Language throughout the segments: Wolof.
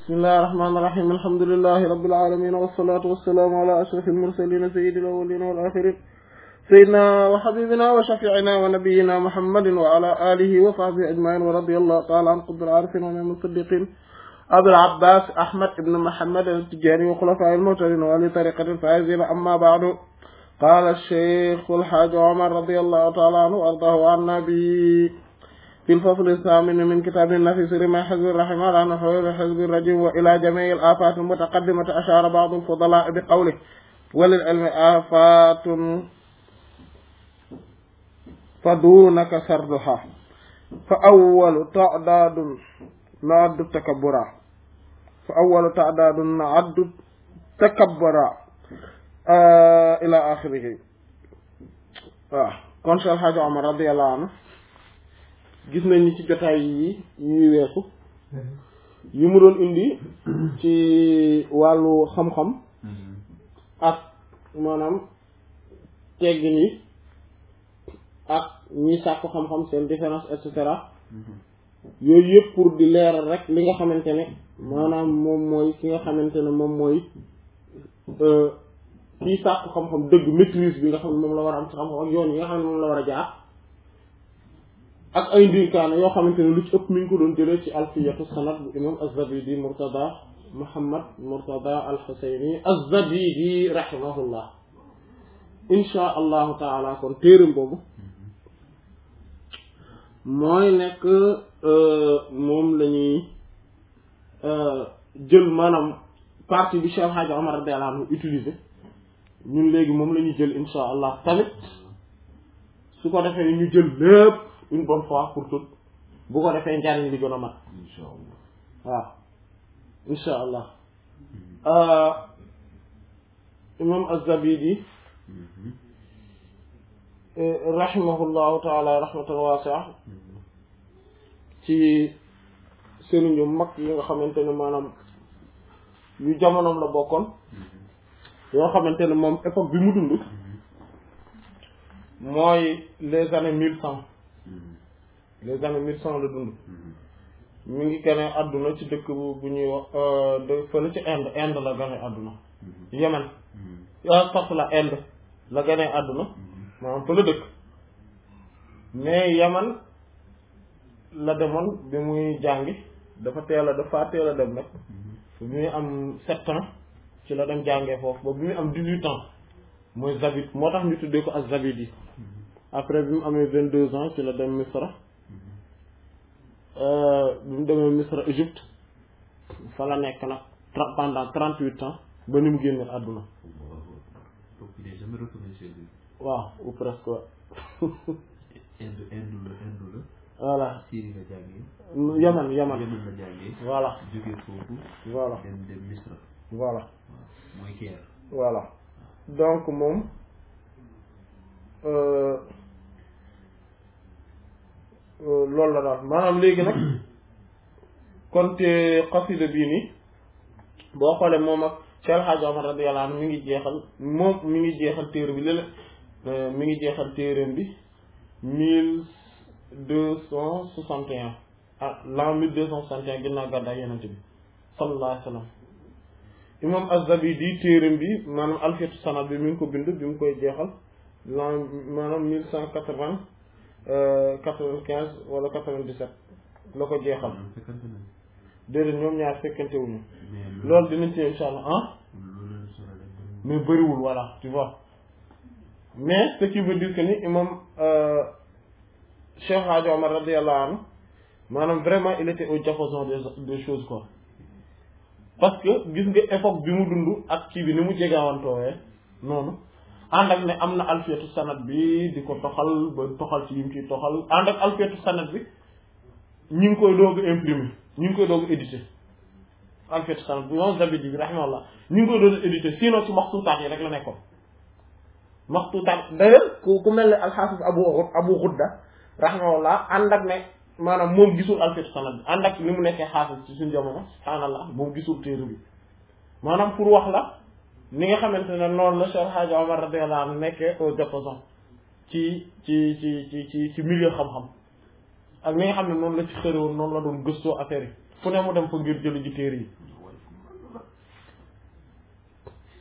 bismillahir rahmanir rahim alhamdulillahi rabbil alamin wassalatu wassalamu ala ashrafil mursalin sayyidil awwalin wal akhirin sayyidina wa habibina wa shafi'ina wa nabiyyina muhammadin wa ala alihi wa sahbihi ajma'in wa radiyallahu ta'ala an qutbil arifin wa imam as-siddiqin abul abbas ahmad ibn muhammad at-tijani wa khulafa'il muhtadin wa li tariqatil faizin amma ba'du قال الشيخ الحاج عمر رضي الله تعالى عنه وارضاه عن النبي في الفصل الثامن من كتاب النفس رمى حزب الرحمة على نحو حزب الرجيم وإلى جميع الآفات المتقدمة أشار بعض الفضلاء بقوله وللعلم آفات فدونك سردها فأول تعداد نعد التكبرا ila axirihi waaw kon Cheikh Hadji Omar radiyallahu anhu gis nañ ni ci jotaay yi ñuy weesu yi mu doon indi ci wàllu xam-xam ak maanaam teggin yi ak ñi sàkku xam-xam seen différence et cetera yooyu yëpp pour di leeral rek li nga xamante ne maanaam moom mooy ki nga xamante ne moom mooy kii sàkku xam-xam dëgg maîtrise bi nga xam ne moom la war a am ci xam-xam ak yoon yi nga xam ne moom la war a jaar ak ay ndénkaane yoo xamante ne lu ci ëpp mi ngi ko doon jëlee ci alfiyatu sanad bu imam az-Zabidi Murtada Muhammad Murtada al-Husayni az-Zabidi rahimahullah insha allahu taala kon téeram boobu mooy nekk moom la ñuy jël maanaam partie bi Cheikh Hadji Omar radiyallahu anhu utilisé ñun léegi moom la ñuy jël insha allah tamit su ko defee ñu jël lépp une bonne fois pour toutes bu ko defee njariñ li gën a mat insha allah waaw insha allah imam az-Zabidi rahimahullahu taala rahmatan wasi'a ci sëriñ yu mag yi nga xamante ne maanaam yu jamonoom la bokkoon yoo xamante ne moom époque bi mu dund mooy les années 1100 les années 1100 la dund mi ngi gane àdduna ci dëkk bu ñuy wax fële ci Inde la gane àdduna Yemen sax la Inde la gane àdduna maanaam fële dëkk mais Yemen la demoon bi muy jàngi dafa teel a dem nag bi muy am 7 ans ci la dem jàngee foofu ba bi muy am 18 ans mooy Zabid moo tax ñu tuddee ko ak Zabidi après bi mu amee 22 ans ci la dem Misra bi mu demee Misra Égypte fa la nekk nag pendant 38 ans ba ni mu génne àdduna waaw ou presque waaw Inde voilà Syrie la jàngee Yaman la jàngee voilà jógee foofu voilà dem Misra voilà mooy Caire voilà donc moom loolu la daal maanaam léegi nag kon te xasida bii nii boo xoolee moom ak Cheikh Hadji Omar radiyallahu anhu mi ngi jeexal téere bi léeg mi ngi jeexal téereem bi 1261 l'an 1261 ginnaaw gàddaay Yonent bi sallallahu alayhi wa sallam imam az-Zabidi téereem bi maanaam alfiyatu sanad bi mi ngi ko bind bi mu koy jeexal l'an maanaam 1195 wala 97 la ko jeexal déedéet ñoom ñaar fekkante wuñu loolu dinañ ci insha allah mais bëriwul voilà tu vois mais ce qui veut dire que ni imam Cheikh Hadji Omar radiyallahu anhu maanaam vraiment il était au diapason des choses quoi parce que gis nga époque bi mu dund ak kii bi ni mu jegawantoowee noonu ànd ak ne am na alfiyatu sanad bi di ko toxal ba toxal ci yi mu ciy toxal ànd ak alfiyatu sanad bi ñu ngi koy doog a imprimer ñu ngi koy doog a éditer alfiyatu sanad bi moom Zabidi bi rahimahullah ñu ngi koy doog a éditer sinon ci maxtuutaat yi rek la nekkoon maxtuutaat d'ailleurs ku mel ne alxaafis Abu Ghudda rahimahullah ànd ak ne maanaam moom gisul alfiyatu sanad bi ànd ak ni mu nekkee xaafis ci suñu jamono subhaanallah moom gisul téere bi maanaam pour wax la ni nga xamante ne noonu la Cheikh Hadji Omar radiyallahu anhu nekkee au diapason ci milieu xam-xam ak ni nga xam ne noonu la ci xërewoon noonu la doon gëstoo affaire yi fu ne mu dem fa ngir jëli ji téere yi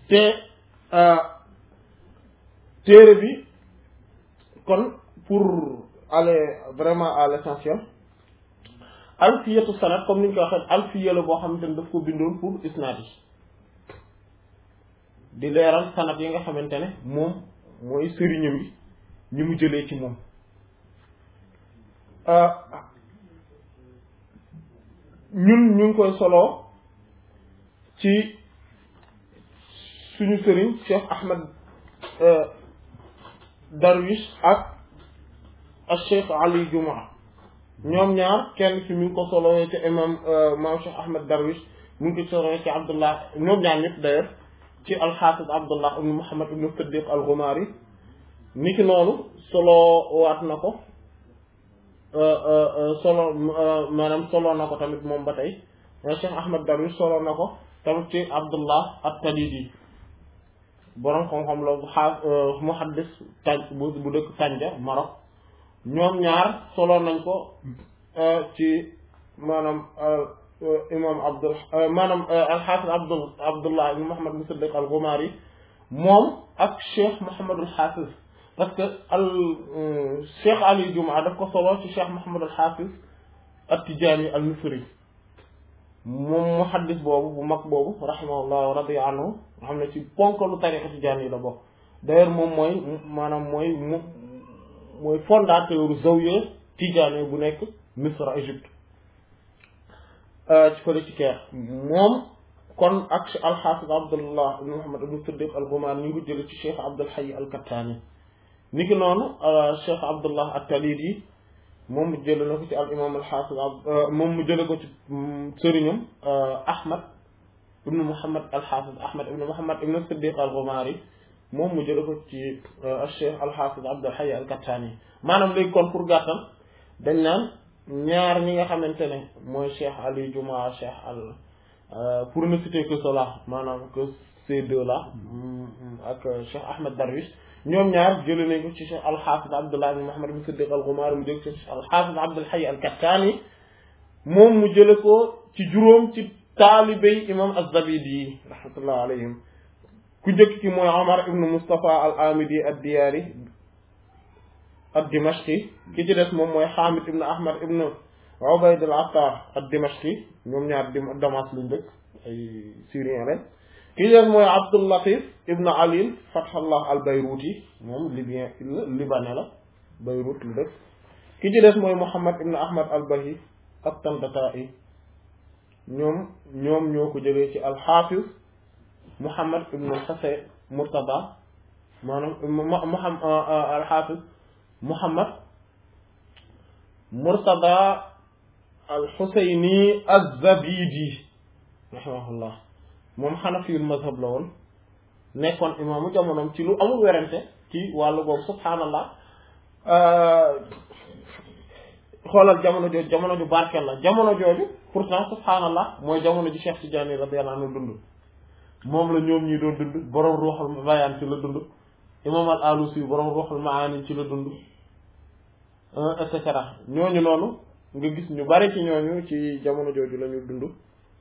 te téere bi kon pour aller vraiment à l'essentiel alfiyatu sanad comme ni ñu ko waxee alfiya la boo xamante ne daf ko bindoon pour isnaad yi di leeral sanad yi nga xamante ne moom mooy sëriñam yi ñi mu jëlee ci moom ñun ñu ngi koy soloo ci suñu sëriñ Cheikh Ahmed Darwish ak Cheikh Ali Jumaa ñoom ñaar kenn fi mi ngi ko soloo ci imam maam Cheikh Ahmed Darwish mu ngi ko soloo ci Abdullah ñoom ñaar ñëpp d'ailleurs ci al-Hafiz Abdullah ibn Muhammad ibn Siddiq al-Ghumari niki noonu solo waat na ko solo maanaam solo na ko tamit moom ba tey Cheikh Ahmed Darwish solo na ko tamit ci Abdullah at-Talidi borom xam-xam la bu muhaddis bu dëkk Tanja Maroc ñoom ñaar solo nañ ko ci maanaam imam maanaam al-Hafiz Abdullah ibn Muhammad ibn Siddiq al-Ghumari moom ak Cheikh Muhammad al-Hafiz parce que Cheikh Ali Jumaa daf ko solo ci Cheikh Muhammad al-Hafiz at-Tijani al-Misri moom muhaddis boobu bu mag boobu rahimahullah wa radiya anhu nga xam ne ci ponkalu tariqa Tijani yi la bokk d'ailleurs moom mooy maanaam mooy fondateur zawiya Tijani bu nekk Misra Égypte ci fële ci Caire moom kon ak al-Hafiz Abdullah ibn Muhammad ibn Siddiq al-Ghumari ñu ngi ko jële ci Cheikh Abdul Hayy al-Kattani niki noonu Cheikh Abdullah at-Talidi moom mu jële na ko ci al imam al-Hafiz moom mu jële ko ci sëriñam Ahmad ibn Muhammad al-Hafiz Ahmad ibn Muhammad ibn Siddiq al-Ghumari moom mu jële ko ci Cheikh al-Hafiz Abdul Hayy al-Kattani maanaam léegi kon pour gàttal dañ naan ñaar ñi nga xamante ne mooy Cheikh Ali Jumaa Cheikh pour ne citer que cela maanaam que ces deux là ak Cheikh Ahmed Darwish ñoom ñaar jëlee nañ ko ci Cheikh al-Hafiz Abdullah ibn Muhammad ibn Siddiq al-Ghumari mu jël ci Cheikh al-Hafiz Abdul Hayy al-Kattani moom mu jële ko ci juróom ci taalibey imam az-Zabidi rahmatullah alayhim ku njëkk ki mooy Omar ibn Mustafa al-Amidi ad-Diyari ad-Dimashqi ki ci des moom mooy Hamid ibn Ahmad ibn Ubayd al-Attar ad-Dimashqi ñoom ñaar Damas lañ dëkk ay Syrien lañ ki ci des mooy Abdul Latif ibn Ali Fathallah al-Bayruti moom libanais la Beyrouth lu dëkk ki ci des mooy Muhammad ibn Ahmad al-Bahi at-Tantatai ñoom ñoo ko jëlee ci al-Hafiz Muhammad ibn al-Husayn Murtada maanaam al-Hafiz Muhammad Murtada al-Husayni az-Zabidi rahimahullah moom Hanafiyul mazhab la woon nekkoon imaamu jamonoom ci lu amul werante ci wàllu boobu subhaanallah xoolal jamono ju barkeel la jamono jooju pourtant subhaanallah mooy jamono ji Cheikh Tidiane radiyallahu anhu dund moom la ñoom ñi doon dund borom Ruuhul Bayaan ci la dund imam al-Alusi borom Ruuhul Maani ci la dund et cetera ñooñu noonu nga gis ñu bari ci ñooñu ci jamono jooju la ñu dund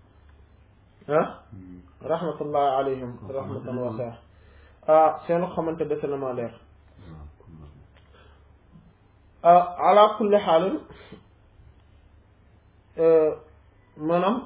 rahmatullah alayhim rahmatan wasi'a seenu xamante dese na maa leer ala kulli xaalin maanaam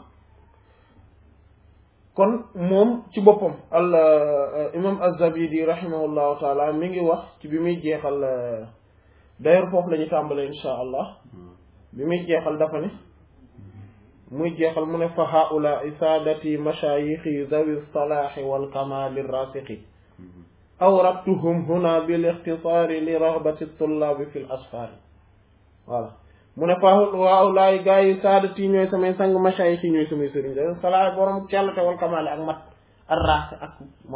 kon moom ci boppam al imam az-Zabidi rahimahullahu taala mi ngi wax ci bi muy jeexal d'ailleurs foofu la ñu tàmbalee insha allah bi muy jeexal dafa ne muy jeexal mu ne fa haulaai saadati mashayixi zawi salaahi wal kamali rasiqi awrabtuhum huna bil ixtisaari li raghbati tullaabi fi l asfaari voilà mu ne fa haulaai gaa yi saadati ñooy samay sang mashayixi ñooy samay sëriñ zawi salaahi borom cellate wal kamali ak mat ar rasi ak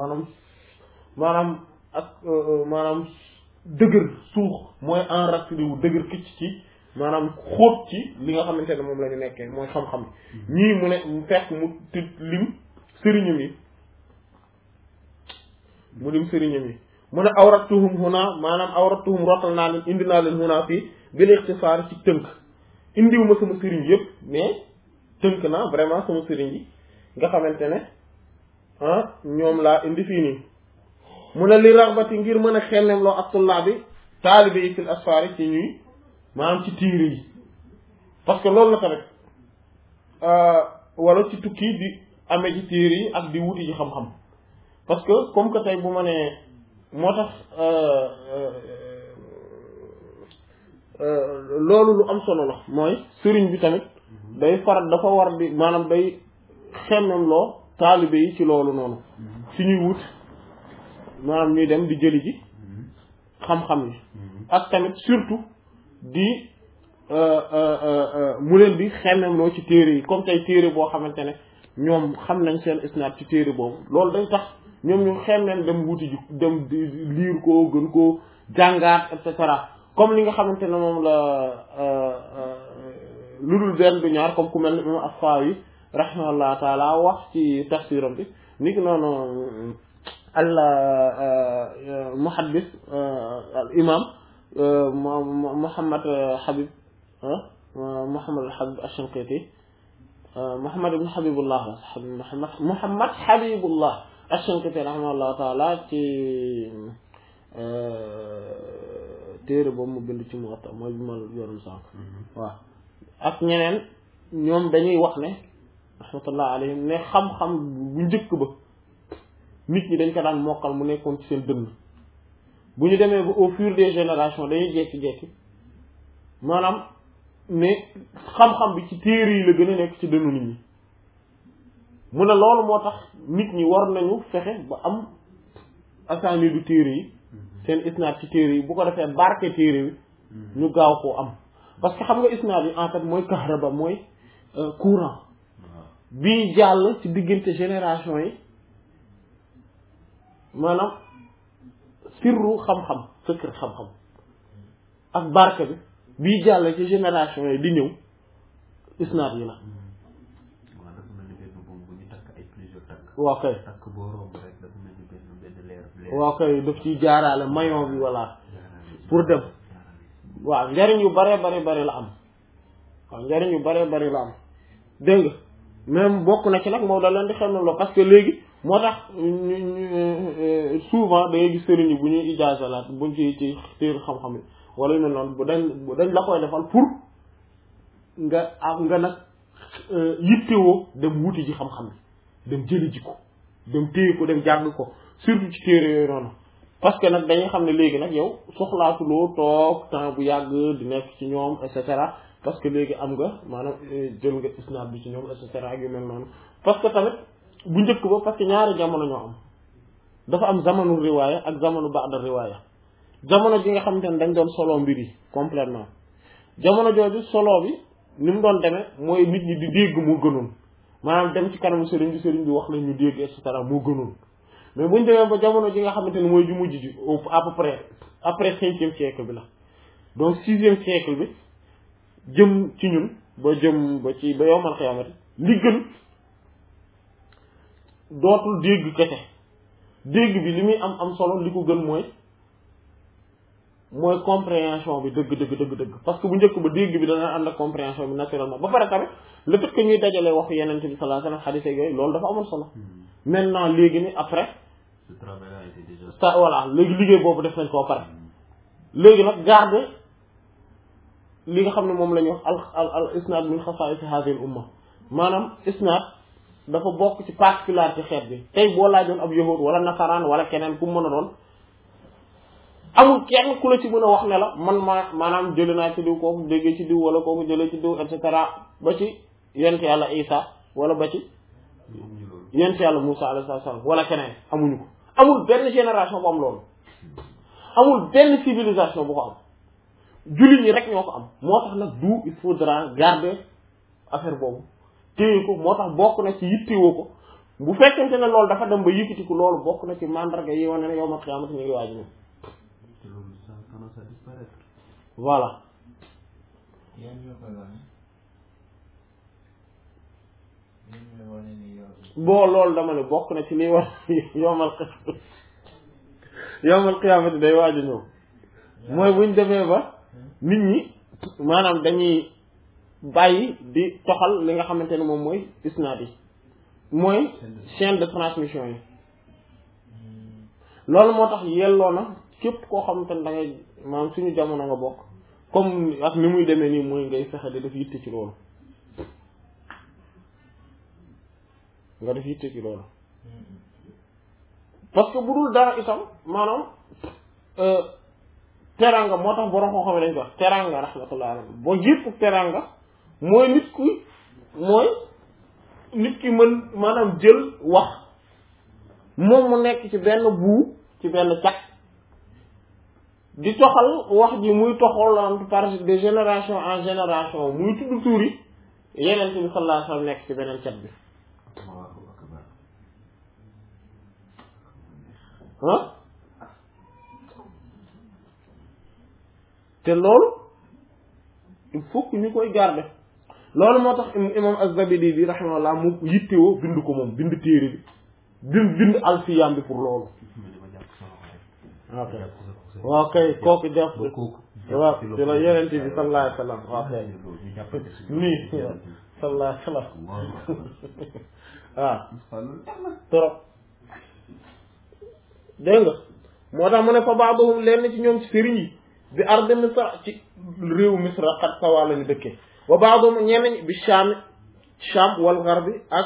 maanaam dëgër suux mooy enraciné wu dëgër këcc ci maanaam xóot ci li nga xamante ne moom la ñu nekkee mooy xam-xam ñii mu ne mu fekk mu lim sëriñam yi mu ne awratuhum huna maanaam awratuhum rotal naa leen indi naa leen huna fii bil ixtisaar ci tënk indiwu ma sama sëriñ yëpp mais tënk naa vraiment sama sëriñ yi nga xamante ne ñoom laa indi fii nii mu ne li raxbati ngir mën a xemmem loo ak tullaa bi taalibe yi fil asfaari ci ñuy maanaam ci tiiri yi parce que loolu la tamit wala ci tukki di amee ci tiiri yi ak di wuti ji xam-xam parce que comme que tey bu ma nee moo tax loolu lu am solo la mooy sëriñ bi tamit day faral dafa war di maanaam day xemmem loo taalibe yi ci loolu noonu fi ñuy wut maanaam ñuy dem di jëli ji xam-xam ni ak tamit surtout di mu leen di xemmem loo ci téere yi comme tey téere boo xamante ne ñoom xam nañ seen isnaad ci téere boobu loolu day tax ñoom ñu xemmem dem wuti ji dem di liir ko gën koo jàngaat et cetera comme li nga xamante ne moom la lu dul benn du ñaar comme ku mel ni imam As-Sawi rahimahullah taala wax ci tafsiram bi ni ki noonu al muhaddis al imam Muhammad Habib Ash-Shanqiti Muhammad ibn Habibullah Muhammad Habibullah Ash-Shanqiti rahimahullah taala ci téere boobu mu bind ci Muwatta mooy bi ma yorom sànq waaw ak ñeneen ñoom dañuy wax ne rahmatullah alayhim ne xam-xam bu njëkk ba nit ñi dañ ko daan mokkal mu nekkoon ci seen dënn bu ñu demee ba au fur des générations dañuy jekki-jekki maanaam ne xam-xam bi ci téere yi la gën a nekk ci dënnu nit ñi mu ne loolu moo tax nit ñi war nañu fexe ba am asaani du téere yi seen isnaad ci téere yi bu ko defee barke téere yi ñu gaaw koo am parce que xam nga isnaad yi en fait mooy kahraba mooy courant bii jàll ci diggante génération yi maanaam sirru xam-xam secret xam-xam ak barke bi bii jàll ci génération yi di ñëw isnaad yi la waaw kay waaw kay daf ciy jaaraale maillon bi voilà pour dem waaw njariñ yu bare bare la am waaw njariñ yu bare la am dégg nga même bokk na ci nag moo da leen di xam ne la parce que léegi moo tax souvent da ngay gis sëriñ yi bu ñuy ijaazalaat buñ ci téere xam-xam yi wala yu mel noonu bu dañ la koy defal pour nga am nga nag yittewoo dem wuti ji xam-xam bi dem jëli ji ko dem téye ko dem jàng ko surtout ci téere yooyu noonu parce que nag dañuy xam ne léegi nag yow soxlaatuloo toog temps bu yàgg di nekk ci ñoom et cetera parce que léegi am nga maanaam jël nga isnaad bi ci ñoom et cetera ak yu mel noonu parce que tamit bu njëkk ba parce que ñaari jamono ñoo am dafa am zamanu riwaaya ak zamanu ba'da riwaaya jamono ji nga xamante ne dañ doon solo mbir yi complètement jamono jooju solo bi ni mu doon demee mooy nit ñi di dégg moo gënoon maanaam dem ci kanamu sëriñ bi wax la ñu dégg et cetera moo gënoon mais buñ demee ba jamono ji nga xamante ne mooy ju mujj ji à peu près après 5e siècle bi la donc 6e siècle bi jëm ci ñun ba yowmal xiyaamati li gën dootul dégg kese dégg bi li muy am solo li ko gën mooy compréhension bi dëgg parce que bu njëkk ba dégg bi dana ànd ak compréhension bi naturellement ba pare tamit le fait que ñuy dajale waxu yeneen bi sallallahu alayhi wasallam xadiis yooyu loolu dafa amoon solo maintenant léegi ni après ça voilà léegi liggéey boobu def nañ koo pare léegi nag garder li nga xam ne moom la ñuy wax al isnaad min xasaa'is haadhihi al umma maanaam isnaad dafa bokk ci particularité xeet bi tey boo laajoon ab yahuud wala nasaraan wala keneen ku mën a doon amul kenn ku la ci mën a wax ne la maanaam jëlee naa ci diw kooku déggee ci diw wala kooku jëlee ci diw et cetera ba ci yent yàlla Isa wala ba ci yent yàlla Musa alayhi salaam wala keneen amuñu ko amul benn génération bu am loolu amul benn civilisation bu ko am jullit ñi rek ñoo ko am moo tax nag du il faudra garder affaire boobu téye ko moo tax bokk na ci yittewoo ko bu fekkente ne loolu dafa dem ba yëkkati ko loolu bokk na ci mandarga yi wane ne yawmal qiyaamati ñu ngi waaj ñëw voilà boo loolu dama ne bokk na ci liy wax yawmal qiyaamati day waaj a ñëw mooy buñ demee ba nit ñi maanaam dañuy bàyyi di toxal li nga xamante ne moom mooy isnaad yi mooy chaîne de transmission yi loolu moo tax yelloo na képp koo xamante ne da ngay maanaam suñu jamono nga bokk comme ak ni muy demee nii mooy ngay fexe di def yitte ci loolu nga def yitte ci loolu parce que bu dul dara itam maanaam teranga moo tax borom koo xam ne dañ ko wax teranga rahmatullah alayhi boo yëpp teranga mooy nit ki mën maanaam jël wax moom mu nekk ci benn buu ci benn cat di toxal wax ji muy toxal par de génération en génération muy tudd tuuri yeneen bi sallallahu alayhi wasallam nekk ci beneen cat bi ah te loolu il faut que ñu koy garder loolu moo tax imam Az-Zabidi bi rahimahullah mu yittewoo bind ko moom bind téere bi bind alfiyam bi pour loolu ok waaw kay kooku def waaw ci la yenente bi sallallahu alayhi wasallam waaw kay nii sallallahu alayhi wasallam waaw trop dégg nga moo tax mu ne fa baadohum leen ci ñoom ci sëriñ yi bi arde misra ci réew misra xat sawaa lañu dëkke wa baadohum ñenn bi Sham wal Gharbi ak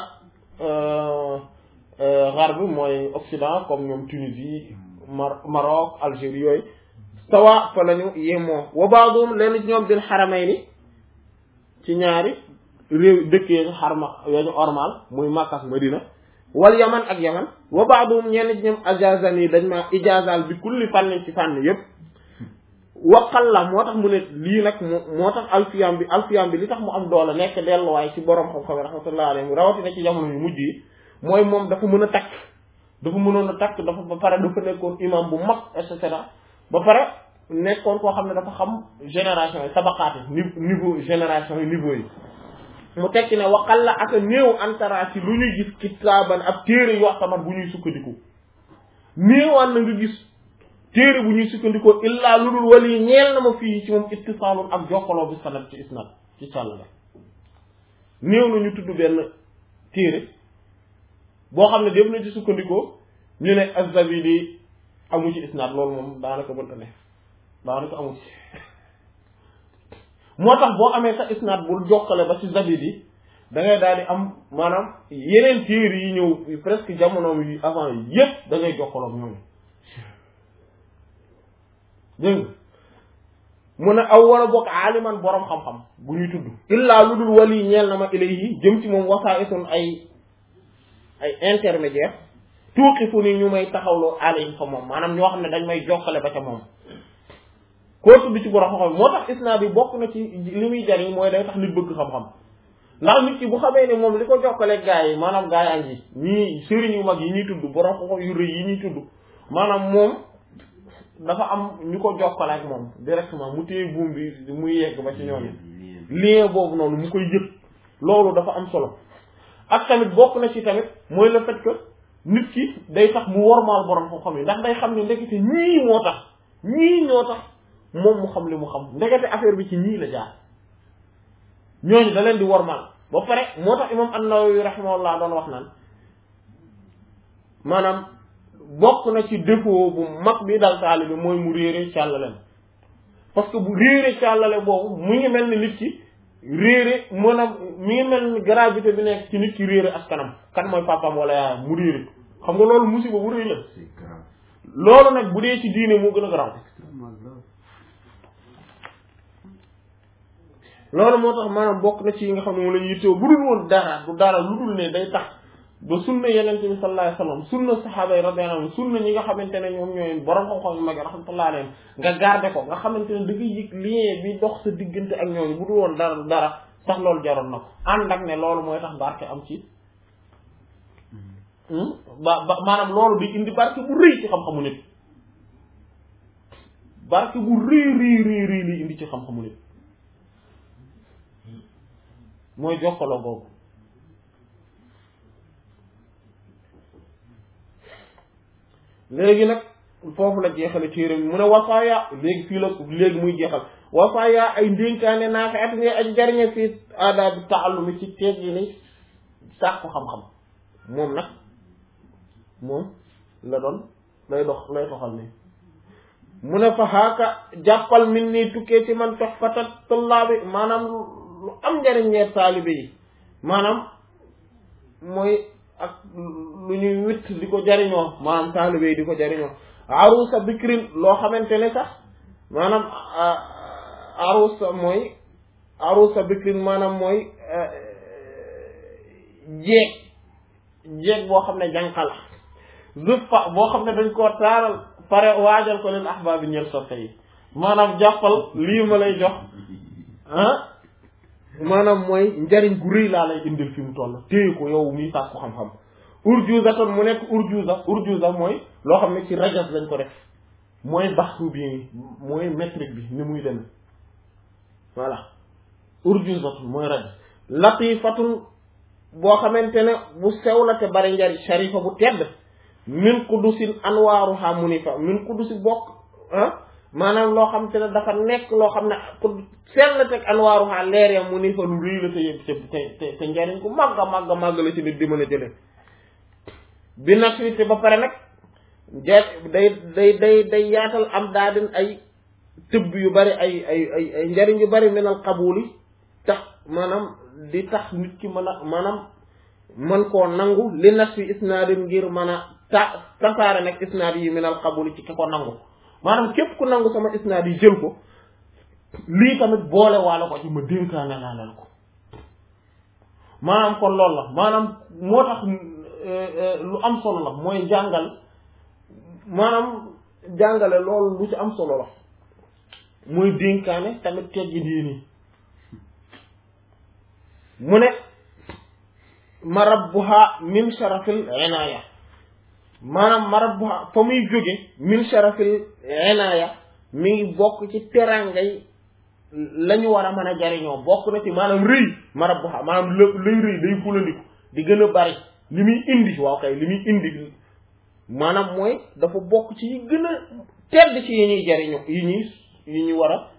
Gharbi mooy Occident comme ñoom Tunisie Maroc Algérie yooyu sawa fa lañu yemoo wa baadohum leen ci ñoom bil Haramayni ci ñaari réew dëkk yi xarma yañu ormal muy Makka ak Madina wal Yaman ak Yaman wa baadohum ñenn ci ñoom ajazan yi dañ ma ijazal bi kulli fànn ci fànn yépp waqal la moo tax mu ne lii nag moo tax alfiyam bi li tax mu am doole nekk delluwaay ci borom xam-xam rahmatullahi alayhi rawatina ci jamono yu mujj yi mooy moom dafa mën a takk dafa mënoon a takk dafa ba pare dafa nekkoon imam bu mag et cetera ba pare nekkoon koo xam ne dafa xam génération yi tabaqaati niveau génération yi niveau yi mu tekki ne waqal la ak a néew antara ci lu ñuy gis kitaaban ab téere yoo xamante bu ñuy sukkandiku néewaan na nga gis téere bu ñuy sukkandikoo illaa lu dul wali ñeel na ma fii ci moom ittisaalun ak jokkaloo bi sanad ci isnad ci càll la néew na ñu tudd benn téere boo xam ne def na ci sukkandikoo ñu ne Az-Zabidi amu ci isnad loolu moom daanaka mënta ne daanaka amu ci moo tax boo amee sa isnad bul jokkale ba ci Zabidi da ngay daal di am maanaam yeneen téere yi ñëw presque jamono yi avant yi yépp da ngay jokkaloo ñoom dégg mu ne aw war a bokk aaliman boroom xam-xam bu ñuy tudd illaa lu dul wali ñeel na ma ilayhi jëm ci moom wasaa'itun ay intermédiaire tuuqifu ni ñu may taxawloo alayhim fa moom maanaam ñoo xam ne dañ may jokkale ba ca moom koo tudd ci boroom xam-xam moo tax isnaad bi bokk na ci li muy jariñ mooy day tax nit bëgg xam-xam ndax nit ki bu xamee ne moom li ko jokkale gaa yi maanaam gaa yaa ngi ñii sëriñ yu mag yi ñuy tudd boroom xam-xam yu rëy yi ñuy tudd maanaam moom dafa am ñu ko jokkale ak moom directement mu téye buum bi muy yegg ba ci ñooñu lien boobu noonu mu koy yëg loolu dafa am solo ak tamit bokk na ci tamit mooy le fait que nit ki day tax mu wormaal borom xam-xam yi ndax day xam ne ndekete ñii ñoo tax moom mu xam li mu xam ndekete affaire bi ci ñii la jaar ñooñu da leen di wormaal ba pare moo tax imam an-Nawawi rahimahullah doon wax naan maanaam bokk na ci défaut bu mag bi dal taalibe bi mooy mu réere càllale parce que bu réere càllale boobu mu ngi mel ni nit ki réere maanaam mi ngi mel ni gravité bi nekk ci nit ki réere askanam kan mooy papaam wala yaayam mu réere xam nga loolu musiba bu réy la loolu nag bu dee ci diine moo gën a garaaw loolu moo tax maanaam bokk na ci yi nga xam ne moom la yittewoo bu dul woon dara du dara lu dul ne day tax ba sunna yenente bi sallallahu alayhi wasallam sunna sahaaba yi radiyallahu anhum sunna ñi nga xamante ne ñoom ñooy borom xam-xam yu mag rahmatullahi alayhim nga garder ko nga xamante ne da ngay yëg lien bi dox sa diggante ak ñooñu bu dul woon dara sax loolu jaroon na ko ànd ak ne loolu mooy tax barke am ci maanaam loolu di indi barke bu rëy ci xam-xamu nit barke bu rëy li indi ci xam-xamu nit mooy jokkaloo boobu léegi nag foofu la jeexale téere bi mu ne wasaaya léegi fii la léegi muy jeexal wasaaya ay ndénkaane naa ko at ngay aj jariñe fii aadaabi taallumi ci teeg yi ni sàkku xam-xam moom nag moom la doon lay doxal nii mu ne fa xaaka jàppal min nii tukkee ci man tox fatat tullaabi maanaam lu am njariñ ñeer taalibe yi maanaam mooy ak lu ñuy witt di ko jariñoo maanaam taalibe yi di ko jariñoo arusa bikrin loo xamante ne sax maanaam arusa bikrin maanaam mooy jeeg boo xam ne jànqa la zuffa boo xam ne dañ koo taaral pare waajal ko leen ahbaab bi ñeel soppe yi maanaam jàppal lii ma lay jox maanaam mooy njariñ gu rëy laa lay indil fi mu toll téye ko yow miy sàkk ko xam-xam urjuza ton mu nekk urjuza mooy loo xam ne ci rajas lañ ko def mooy baxtu bi mooy métrique bi ni muy dem voilà urjuza ton mooy rajas latifatun boo xamante ne bu sew la te bari njariñ sharifa bu tedd min qudusin anwaaruha munifa min qudusi bokk maanaam loo xam te ne dafa nekk loo xam ne ku sell teg anwaaruha leer ya munifa lu rëy la te yëpp te njariñ ku màgg a màgg la ci nit di mën a jëlee bi nag te ba pare nag day yaatal am daa din ay tëbb yu bari ay njariñ yu bari minal qabuli tax maanaam di tax nit ki mën a maanaam mën koo nangu li nas fi isnaadin ngir mën a tasaare nag isnaad yi minal qabuli ci ki ko nangu maanaam képp ku nangu sama isnaad yi jël ko lii tamit boole waala ko ci ma dénkaane naa leen ko maanaam kon loolu la maanaam moo tax lu am solo la mooy jàngal maanaam jàngale loolu lu ci am solo la mooy dénkaane tamit teggi diini mu ne marabbuha min sharafil inaaya maanaam marabbuha fa muy jóge min sharafil inaaya mi ngi bokk ci terangay la ñu war a mën a jariñoo bokk na ci maanaam rëy marabbuha maanaam lay rëy day fulandiku di gën a bari li muy indi waaw kay li muy indi maanaam mooy dafa bokk ci yi gën a tedd ci yi ñuy jariñoo yi ñu war a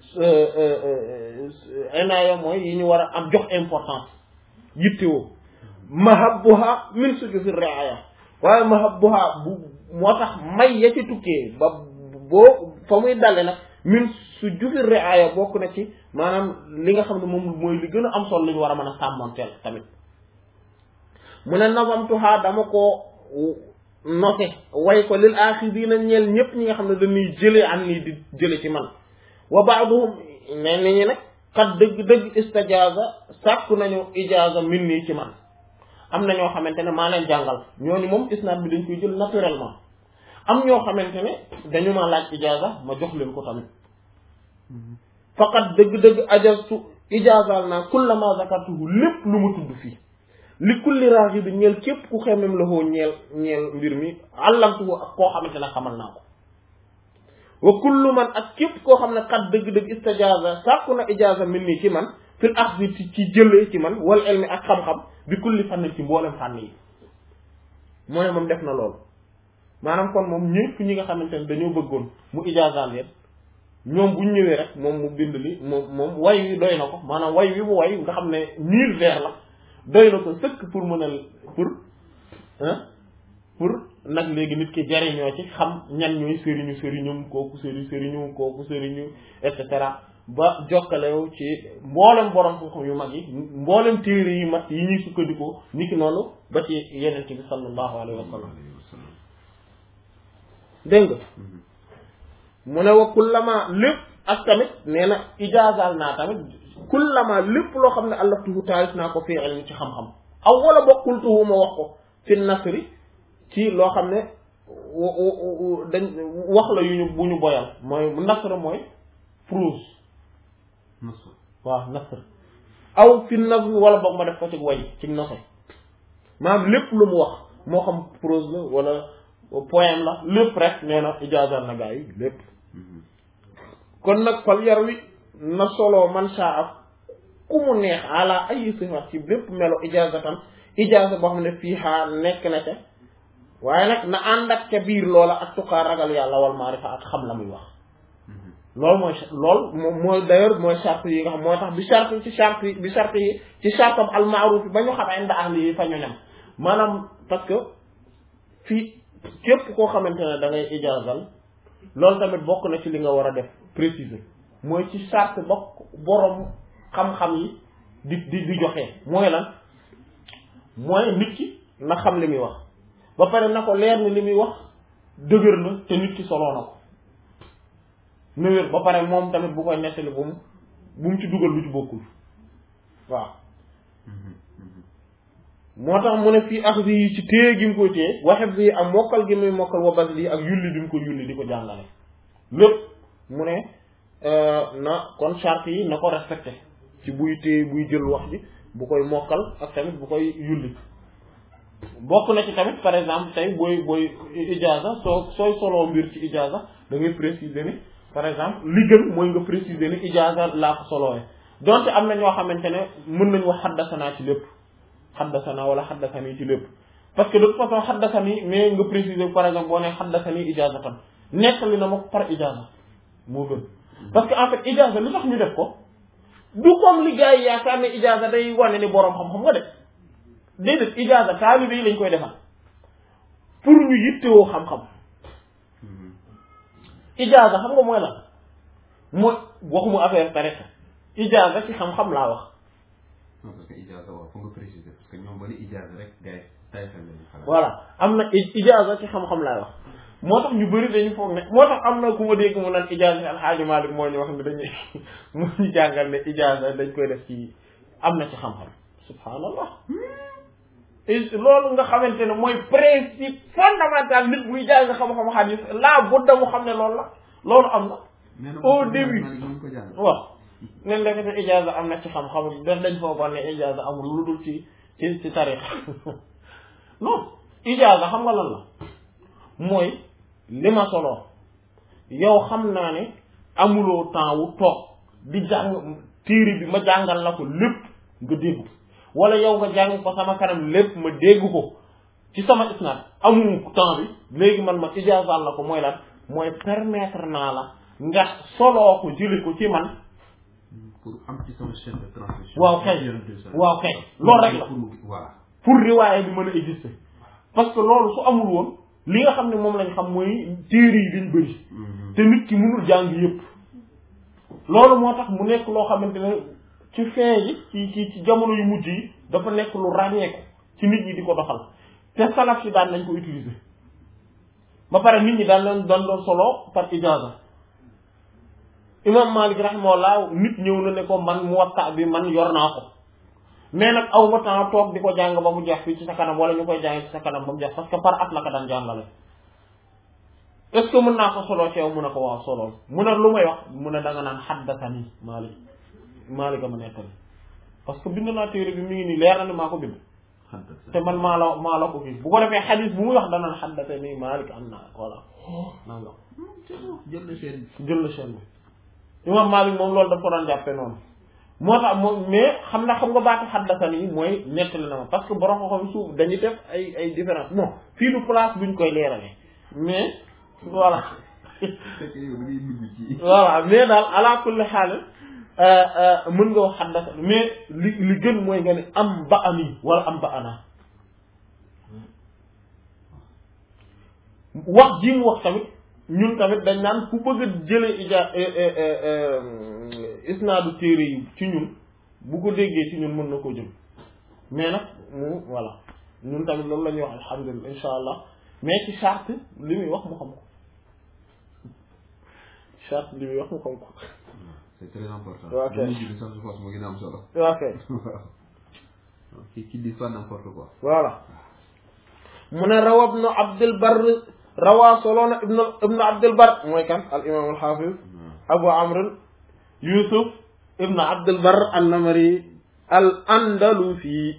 inaaya mooy yi ñu war a am jox importance yittewoo mahabbuha min sujufi riaya waaye mahabbuha bu moo tax may ya ci tukkee ba boo fa muy dale nag min sujufi riaya bokk na ci maanaam li nga xam ne moom mooy li gën a am solo li ñu war a mën a sàmmanteel tamit mu ne nazamtuha dama ko note way ko lil axidina ñeel ñépp ñi nga xam ne dañuy jëlee am nii di jële ci man wa ba'duhum ne ni ñi nag kat dëgg istijaza sàkku nañu ijaza min nii ci man am na ñoo xamante ne maa leen jàngal ñooñu moom isnaad bi dañ koy jël naturellement am ñoo xamante ne dañu ma laaj ijaza ma jox leen ko tamit faqat dëgg ajaztu ijazal naa kullama zakartuhu lépp lu ma tudd fii li kulli raghib ñeel képp ku xemem la hoo ñeel mbir mi àllamtuhu ak koo xamante ne xamal naa ko wa kullu man ak képp koo xam ne xat dëgg istijaza sàkku na ijaza min nii ci man fil axdi ci jëlee ci man wal ilmi ak xam-xam bi kulli fànn ci mboolem fànn yi moo ne moom def na loolu maanaam kon moom ñëpp ñi nga xamante ne dañoo bëggoon mu ijaazal leen ñoom bu ñu ñëwee rek moom mu bind li moom way wi doy na ko maanaam way wi mu way nga xam ne 1000 vers la doy na ko sëkk pour mën a pour nag léegi nit ki jariñoo ci xam ñan ñooy sëriñu kooku sëriñu et cetera ba jokkalew ci mboolem borom xam-xam yu mag yi mboolem téere yu mag yi ñuy sukkandikoo niki noonu ba ci yenente bi sallallahu alayhi wa sallam dégg nga mu ne wa kullama lépp ak tamit nee na ijaazal naa tamit kullama lépp loo xam ne allaftuhu taalif naa ko fii ilmi ci xam-xam aw wala bokkultuhu ma wax ko fi nasri ci loo xam ne dañ wax la yu ñu bu ñu boyal mooy nasr mooy prose waaw nasr aw fi nazm wala boog ma def ko ci way ci nose maanaam lépp lu mu wax moo xam prose la wala poème la lépp rek nee na ijaazal na gaa yi lépp kon nag fal yar wi na solo man saa ku mu neex ala ay sifat ci lépp melo ijaazatan ijaaza boo xam ne fii xaar nekk na ca waaye nag na ànd ak ca biir loola ak tuqaa ragal yàlla wal maarifa ak xam la muy wax loolu mooy d'ailleurs mooy charte yi nga xam moo tax bi charte yi ci chartam al ma'ruf ba ñu xam inda ahli yi fa ñu nem maanaam parce que fii képp koo xamante ne da ngay ijaazal loolu tamit bokk na ci li nga war a def préciser mooy ci charte bokk boroom xam-xam yi di joxe mooy lan mooy nit ki na xam li muy wax ba pare na ko leer ni li muy wax dëgër na te nit ki soloo na ko na wér ba pare moom tamit bu koy nettali bu mu ci dugal lu ci bokkul waaw moo tax mu ne fii axdi yi ci téye gi mu koy téye waxeb bi ak mokkal gi muy mokkal wa bas lii ak yulli di mu ko yulli di ko jàngale lépp mu ne na kon charte yi na ko respecté ci buy téye buy jël wax ji bu koy mokkal ak tamit bu koy yulli bokk na ci tamit par exemple tey booy ijaaza sooy soloo mbir ci ijaaza da ngay préciser ni par exemple li gën mooy nga préciser ni ijaaza laa ko solowee donte am na ñoo xamante ne mën nañu wax xaddasanaa ci lépp xaddasana wala xaddasani ci lépp parce que de toute façon xaddasani mais nga préciser par exemple boo ne xaddasani ijaazatan nettali na ma ko par ijaaza moo gën parce que en fait ijaaza li tax ñu def ko du comme li gars yi yaakaar ne ijaaza day wane ni boroom xam-xam nga def déedéet ijaaza taalibe yi lañ koy defal pour ñu yittewoo xam-xam ijaaza xam nga mooy lan mooy waxuma affaire tariqa ijaaza ci xam-xam laa wax. non parce que ijaaza waaw faut nga préciser parce que ñoom ba ni ijaaza rek gars yi tay xel lañu xalaat. voilà am na ijaaza ci xam-xam laay wax moo tax ñu bëri dañu foog ne moo tax am na ku ma dégg mu naan ijaaza ci alxaaji Maalik moo ñu wax ne dañuy mu ñu jàngal ne ijaaza dañ koy def ci am na ci xam-xam subhaanallah loolu nga xamante ne mooy principe fondamental nit buy jàng xam-xam xadiis laa budda mu xam ne loolu la loolu am na au début waaw nen ndekete ijaaza am na ci xam-xam daf dañ foogoon ne ijaaza amul lu dul ci tariix non ijaaza xam nga lan la mooy li ma soloo yow xam naa ne amuloo temps wu toog di jàng téere bi ma jàngal la ko lépp nga dégg wala yow nga jàng ko sama kanam lépp ma dégg ko ci sama isnaad amu temps bi léegi man ma ijaazal la ko mooy lan mooy permettre naa la nga soloo ko jëli ko ci man pour am ci sama chaîne de transmission. waaw kay loolu rek la voilà pour riwaaya bi mën a exister parce que loolu su amul woon li nga xam ne moom lañ xam mooy téere yi dañ bëri te nit ki mënul jàng yépp loolu moo tax mu nekk loo xamante ne ci fin yi ci jamono yu mujj yi dafa nekk lu ràññeeku ci nit ñi di ko doxal te salaf si daan nañ ko utiliser ba pare nit ñi daan doon solo par ijaaza imam Malik rahimahullah nit ñëw na ne ko man Muwatta bi man yor naa ko mais nag aw ma temps toog di ko jàng ba mu jeex fii ci sa kanam wala ñu koy jàng ci sa kanam ba mu jeex parce que par at la ko daan jàngale est-ce que mën naa ko solo ci yow mu ne ko waaw solo mu ne lu may wax mu ne da nga naan xaddasani Malik a ma nettali parce que bind naa téere bi mi ngi nii leer na ni maa ko bind te man maa la ko kii bu ko defee xadis bu muy wax danaan xaddasani Malik am naa voilà nanga jël na chaîne bi imam Malik moom loolu daf ko daan jàppe noonu moo tax moom mais xam nga baatu xaddasani mooy nettali na ma parce que borom ko xam suuf dañuy def ay différence bon fii du place buñ koy leerale mais voilà voilà mais daal ala kulli xaal mën nga wax xaddasani mais li gën mooy nga ne am ba ami wala am ba ana wax ji mu wax tamit ñun tamit dañ naan ku bëgg a jële isnaadu téere yi ci ñun bu ko déggee ci ñun mën na koo jël mais nag mu voilà ñun tamit loolu la ñuy wax alhamdulilah insha allah mais ci charte li muy wax mu xam ko charte li muy wax mu xam ko c'est très important. ok moo gën a am solo. ok qui dit pas n'importe quoi. voilà mu ne rawa ibnu Abdul Barr rawaa soloona ibnu Abdul Barr mooy kan al imam al hafiz Abu Amr Yusuf ibnu Abdul Barr an-Namari al Andalusi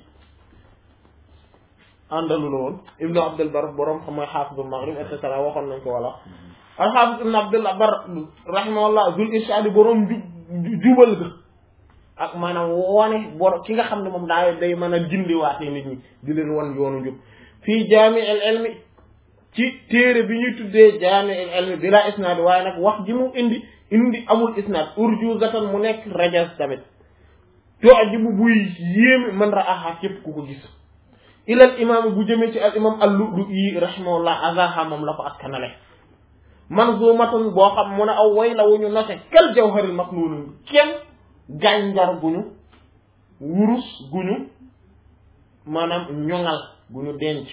Andalu la woon ibnu Abdul Barr borom xam mooy hafiz al Maghrib et cetera waxoon nañ ko wala al hafiz ibnu Abdul Barr rahimahullah zul irshad borom jubal ga ak maanaam wane borom ki nga xam ne moom day mën a gindiwaatee nit ñi di leen wan yoonu njub fii jaami al ilmi ci téere bi ñuy tuddee jaami al ilmi bila isnaad waaye nag wax ji mu indi amul isnaad urjuzatan mu nekk rajas tamit to aji bu buy yéemi man ra aha képp ku ko gis ilal imam bu jëmee ci al imam al-Lu'lu'i rahimahullah azaha moom la ko askanale manzumatun boo xam mu ne aw way la wu ñu note kal jawharil maknun kenn gànjar guñu wurus guñu maanaam ñoŋal guñu denc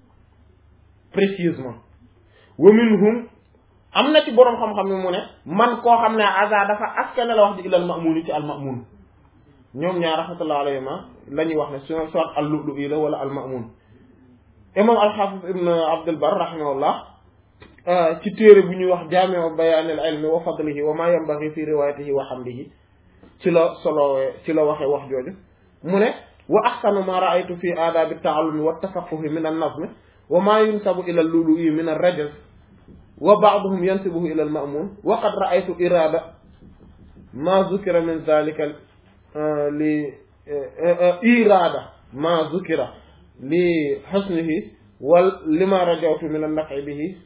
précisément wa minhum am na ci boroom xam-xam yi mu ne man koo xam ne aza dafa askanale wax ji ilal ma'mun ci al ma'mun ñoom ñaar rahmatullah alayhima la ñuy wax ne soit al-Lu'lu'i la wala al-Ma'mun imam al-Hafiz ibn Abd al-Barr rahimahullah ci téere bu ñuy wax Jaami'u Bayaan al-Ilmi wa Fadlihi wa ma yanbaghi fi riwayatihi wa hamdihi ci la waxee wax jooju mu ne wa ahsanu ma ra'aytu fi aadab at-ta'allum wa at-tafaqquh min an-nazm wa ma yunsabu ila al-Lu'lu'i min ar-rajz wa ba'duhum yansibuhu ila al-Ma'mun wa qad ra'aytu irada ma dhukira min dhalika li irada ma zukira li husnihi wal lima rajawtu min an-naf'i bihi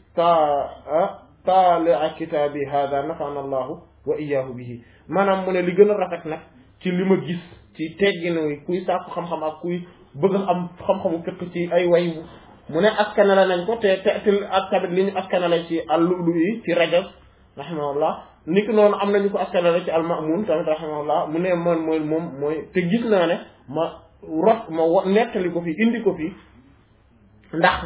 taali'a kitaabi hada nafa'ana Allahu wa iyyahu bihi maanaam mu ne li gën a rafet nag ci li ma gis ci tegginu kuy sàkku xam-xam ak kuy bëgg am xam-xamu fekk ci ay way mu ne askanale nañ ko te ak tamit li ñu askanale ci al-Lu'lu'i ci Rajab rahimahullah ni ki noonu am nañu ko askanale ci al-Ma'mun tamit rahimahullah mu ne man mooy te gis naa ne ma nettali ko fi indi ko fi ndax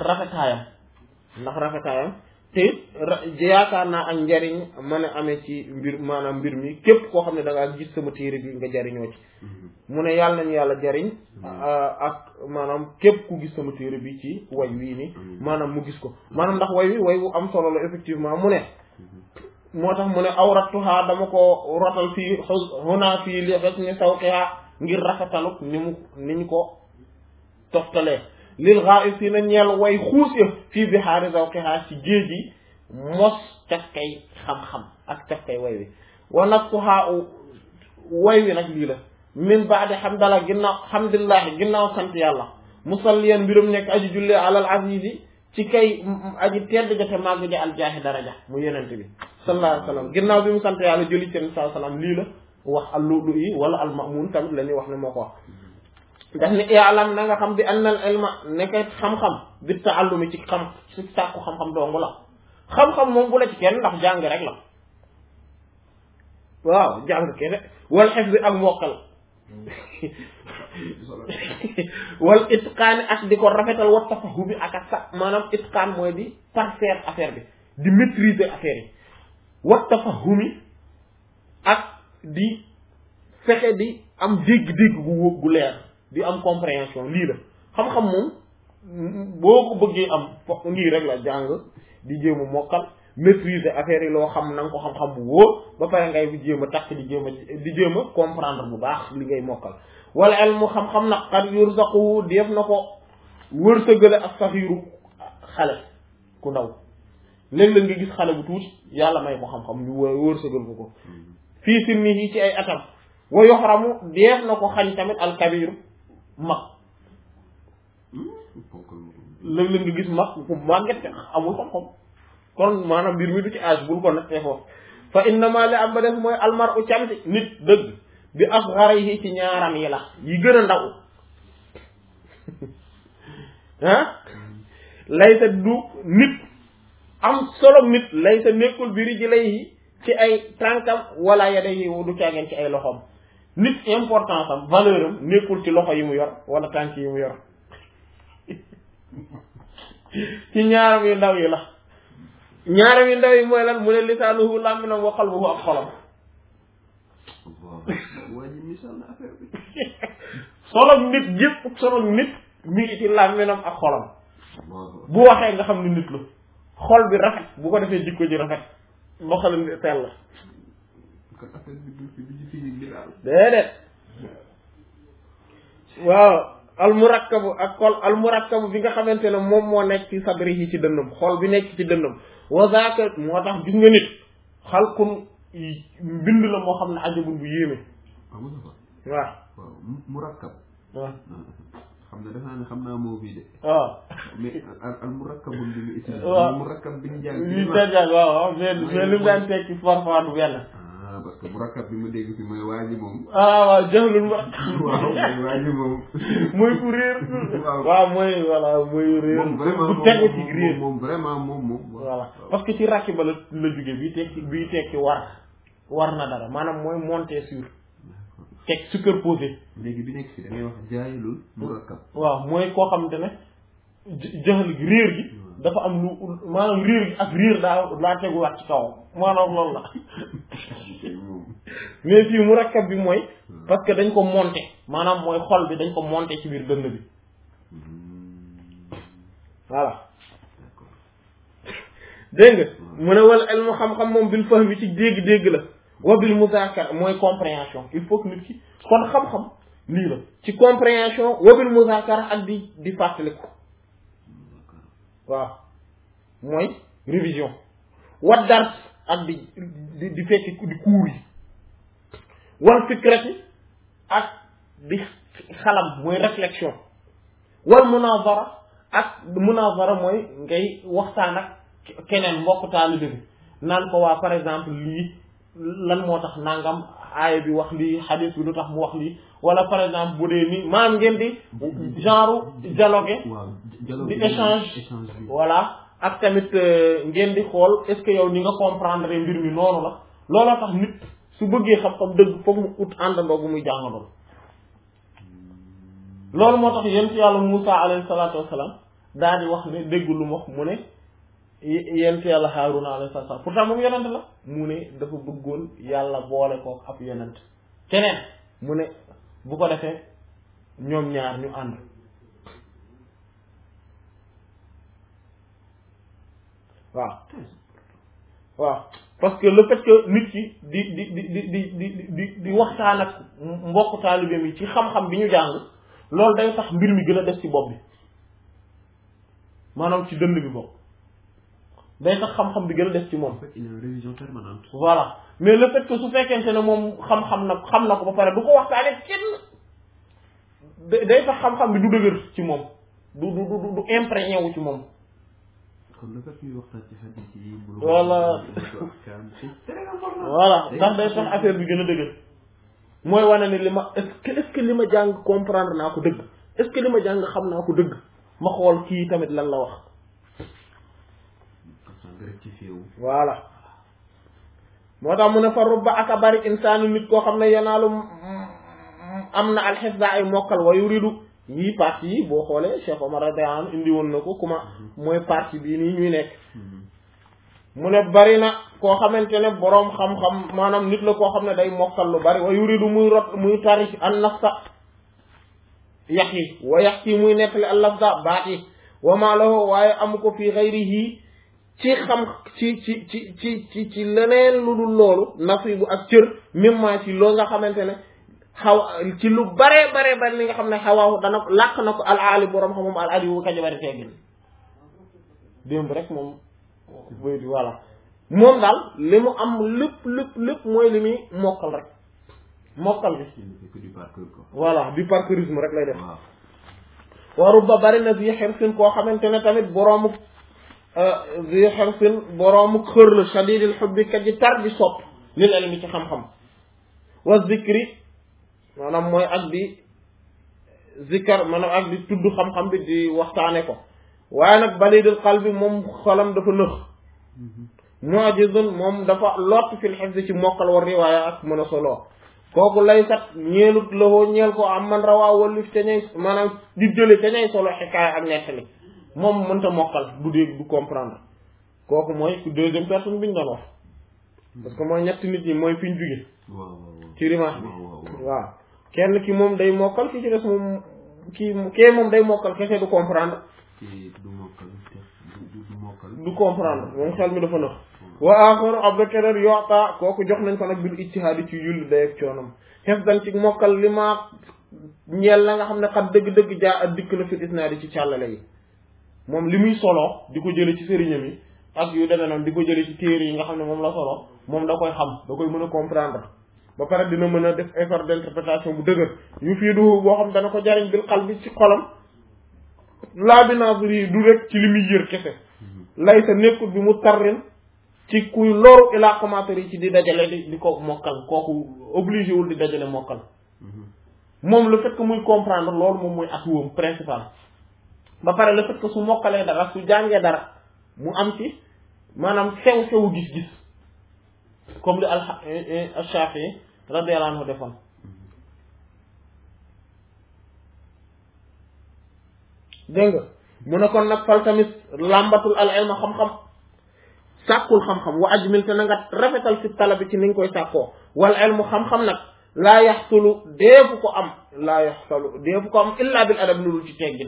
rafetaayam te yaakaar naa ak njariñ mën a amee ci maanaam mbir mi képp koo xam ne da ngaa gis sama téere bi nga jariñoo ci mu ne yàlla nañu yàlla jariñ ak maanaam képp ku gis sama téere bi ci way wii ni maanaam mu gis ko maanaam ndax way wu am solo la effectivement mu ne moo tax mu ne awrattuha dama ko rotal fii huna fii li husni sawqiha ngir rafetaluk ni ñu ko toftalee lil ghaa'isiina ñeel way xuus ya fii bihaari zawqiha ci géej gi mos cafkay xam-xam ak cafkay way wi wa nafsuha way wi nag lii la min ba'di hamdulillahi ginnaaw sant yàlla musalliyan mbirum nekk aji jullee alal azizi ci kay aji tedd jate màgg ja aljaahi daraja mu yenente bi sallallahu alayhi wa sallam ginnaaw bi mu sant yàlla julli ci sallallahu alayhi wa sallam lii la wax al-Lu'lu'i wala al-Ma'mun tamit la ñuy wax ne moo ko wax daf ni i'lam na nga xam bi anna al-ilma nekk xam-xam bi ta'allumi ci sàkku xam-xam dongu la xam-xam moom bu la ci kenn ndax jàng rek la waaw jàng kene wal hifz ak mokkal wal itqaan ak di ko rafetal wa tafahumi ak sa maanaam itqaan mooy di parfaire affaire bi di maîtriser affaire yi wa tafahumi ak di fexe di am dégg-dégg gu leer di am compréhension lii la xam-xam moom boo ko bëggee am fo lii rek la jàng di jéem a mokkal maîtriser affaire yi loo xam na nga ko xam-xam bu wóor ba pare ngay bi jéem a takk di jéem a comprendre bu baax li ngay mokkal wala ilmu xam-xam nag qad yurzaqu def na ko wërsëgale ak saxiiru xale ku ndaw léeg-léeg nga gis xale bu tuuti yàlla may ko xam-xam ñu wërsëgal ko fii sinnihi ci ay atam wa yoxramu def na ko xañ tamit alkabiru mag léeg-léeg nga gis mag ku màgget amul xam-xam kon maanaam mbir mi du ci âge bul ko nattee foofu fa innama li am ba def mooy almar'u camti nit dëgg bi asgharihi ci ñaaram yi la yi gën a ndaw ah laysa du nit am solo nit laysa nekkul bi rijlayhi ci ay tànkam wala yadayhi du caageen ci ay loxoom nit importance am valeur am nekkul ci loxo yi mu yor wala tànk yi mu yor ci ñaaram yu ndaw yi la ñaaram yu ndaw yi mooy lan mu ne lisaanuhu làmminam wa qalbuhu ak xolam solo nit yëpp solo nit mi ngi ci làmminam ak xolam bu waxee nga xam ni nit la xol bi rafet bu ko defee jikko ji rafet loxalam sell déedéet waaw almurakkabu ak xol almurakkabu bi nga xamante ne moom moo nekk ci sadrihi ci dënnam xol bi nekk ci dënnam wa zaaka moo tax gis nga nit xalqun bind la moo xam ne ajabun bu yéeme waaw murakkab waaw xam na dafa ne xam naa moo bii de waaw mais al murakkabun bi nga waaw murakkab bi ñu jàng li jàng waaw mais li mu daan tekki parfois du benn parce que murakkab bi ma dégg fi mooy waa ji moom. waaw jahlul murakkab. waaw mooy waa ji moom. mooy ku réer. waaw mooy voilà mooy réer. moom vraiment bu tegu ci réer moom vraiment moom. voilà parce que ci rakiba la jóge bii tekki war na dara maanaam mooy monter sur teg superposé. léegi bi nekk fi da ngay wax jaahilul murakkab. waaw mooy koo xamante ne jahl gi réer gi dafa am lu maanaam réer gi ak réer daa teguwaat ci kawam maanaam loolu la mais fii murakkab bi mooy parce que dañ ko monter maanaam mooy xol bi dañ ko monter ci biir dënn bi voilà dégg nga mu ne wala ilmu xam-xam moom bil fahmi ci dégg-dégg la wa bil muzaakara mooy compréhension il faut que nit ki kon xam-xam lii la ci compréhension wa bil muzaakara ak di fàttaliku waaw mooy révision wa dars ak di fekki di cours yi wal fikrati ak di xalam mooy réflexion wal munazara ak munazara mooy ngay waxtaan ak keneen mbokk taalibe bi naan ko waa par exemple lii lan moo tax nangam aaya bi wax lii hadith bi lu tax mu wax lii wala par exemple bu dee ni maanaam ngeen di genre dialogue di échange voilà ak tamit ngeen di xool est-ce que yow ni nga comprendre mbir mi noonu la looloo tax nit su bëggee xam-xam dëgg foog mu ut àndandoo bu muy jàngandoo loolu moo tax yent yàlla Musaa alayhi salaatu wassalaam daal di wax ne dégg lu wax mu ne yent yàlla Haaruna alayhi salaam pourtant moom yonent la mu ne dafa bëggoon yàlla boole kook ab yonent keneen mu ne bu ko defee ñoom ñaar ñu ànd waaw parce que le fait que nit ki di waxtaan ak mbokk taalibeem yi ci xam-xam bi ñu jàng loolu day tax mbir mi gën a des ci bopp bi maanaam ci dënd bi bopp day tax xam-xam bi gën a des ci moom. il y a une révision permanente. voilà mais le fait que su fekkente ne moom xam na ko ba pare du ko waxtaanee kenn day tax xam-xam bi du dëgër ci moom du imprégné wu ci moom. kon le fait que ñuy waxtaan ci hadith yi. voilà voilà ndax day tax affaire bi gën a dëgër mooy wane ne li ma est-ce que li ma jàng comprendre naa ko dëgg est-ce que li ma jàng xam naa ko dëgg ma xool kii tamit lan la wax. voilà moo tax mu ne fa rubba aka bari insaanu nit koo xam ne yanaalu am na alxifda ay mokkal wa yuridu yii partie yi boo xoolee Cheikh Omar radiyallahu anhu indi woon na ko kuma mooy partie bii nii ñuy nekk mu ne bari na koo xamante ne boroom xam-xam maanaam nit la koo xam ne day mokkal lu bari wa yuridu muy tari an nafsa yax yi wa yax yi muy nettali al lafza baat yi wa ma lahu waaye amu ko fii xayrihi ci xam ci leneen lu dul loolu nasibu ak cër mimma ci loo nga xamante ne xaw ci lu bare li nga xam ne xawaahu dana làq na ko al aali boroom xam moom al ali wu kaja bari teggin démb rek moom boy di voilà moom daal li mu am lépp mooy li muy mokkal rek mokkal bi voilà du parcourisme rek lay def waru ba bari na bi xersin koo xamante ne tamit boroomu bi xersin boroomu xër la shadidil hubbi kat ji tar di sopp lil ilmi ci xam-xam wa zikri maanaam mooy ak di zikkar maanaam ak di tudd xam-xam bi di waxtaane ko waaye nag balidul qalbi moom xolam dafa nëx mu'jizun moom dafa lott fil hifz ci mokkal war riwaaya ak mën a solo kooku lay sat ñeelut lawoo ñeel ko am man rawaa wallif te ñay maanaam di jële te ñay solo xikaaya ak nettali moom mënta mokkal du dégg du comprendre kooku mooy ku deuxième personne bi ñu doon wax parce que mooy ñetti nit ñi mooy fi ñu jóge ci rimage bi waaw kenn ki moom day mokkal ki ci des moom kee moom day mokkal kese du comprendre du comprendre moom xel mi dafa nëx wa axaru abda keneen yoota kooku jox nañ ko nag bil ijtihaadi ci yulli day ak coonam xef dan ci mokkal li ma ñeel la nga xam ne xat dëgg-dëgg jaa ak dikk na fil isnaadi ci càllale yi moom li muy solo di ko jële ci sëriñam yi ak yu demee noonu di ko jële ci téere yi nga xam ne moom la solo moom da koy xam da koy mën a comprendre ba pare dina mën a def effort d'interprétation bu dëgër yu fii du boo xam dana ko jariñ bil xal bi ci xolam laa bi naasir yi du rek ci li muy yër kese lay sa nekkut bi mu tarrin ci kuy loru ila commentaire yi ci di dajale di ko mokkal kooku obligé wul di dajale mokkal moom le fait que muy comprendre loolu moom mooy atuwam principal ba pare le fait que su mokkalee dara su jàngee dara mu am ci maanaam sew gis-gis comme li al-Shafi'i radiyallahu anhu defoon dégg nga mu ne kon nag fal tamit làmbatul al ilma xam-xam sàkkul xam-xam wa ajmil te na nga rafetal fi talabi ci ni nga koy sàkkoo wal ilmu xam-xam nag laa yaxsulu deefu ko am illa bil adab lu ci teggin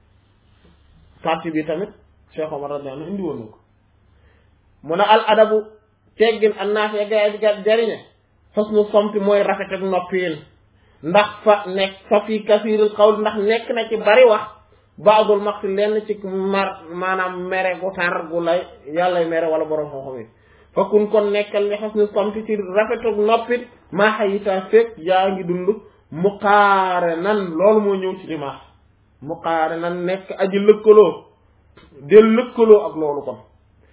partie bi tamit Cheikh Omar radiyallahu anhu indi woon na ko mu ne al adabu teggin an naafi ga jariñe husnu samti mooy rafet ak noppiin ndax fa fi kasiiril qawl ndax nekk na ci bari wax baadul maxti lenn ci maanaam mere gu tar gu lay yàllay mere wala borom xam-xam yi fakkun kon nekkal li husnu samti ci rafet ak noppit maa xayita fekk yaa ngi dund muqaare nan loolu moo ñëw ci rimaax muqaare nan nekk aji lëkkaloo del lëkkaloo ak loolu kon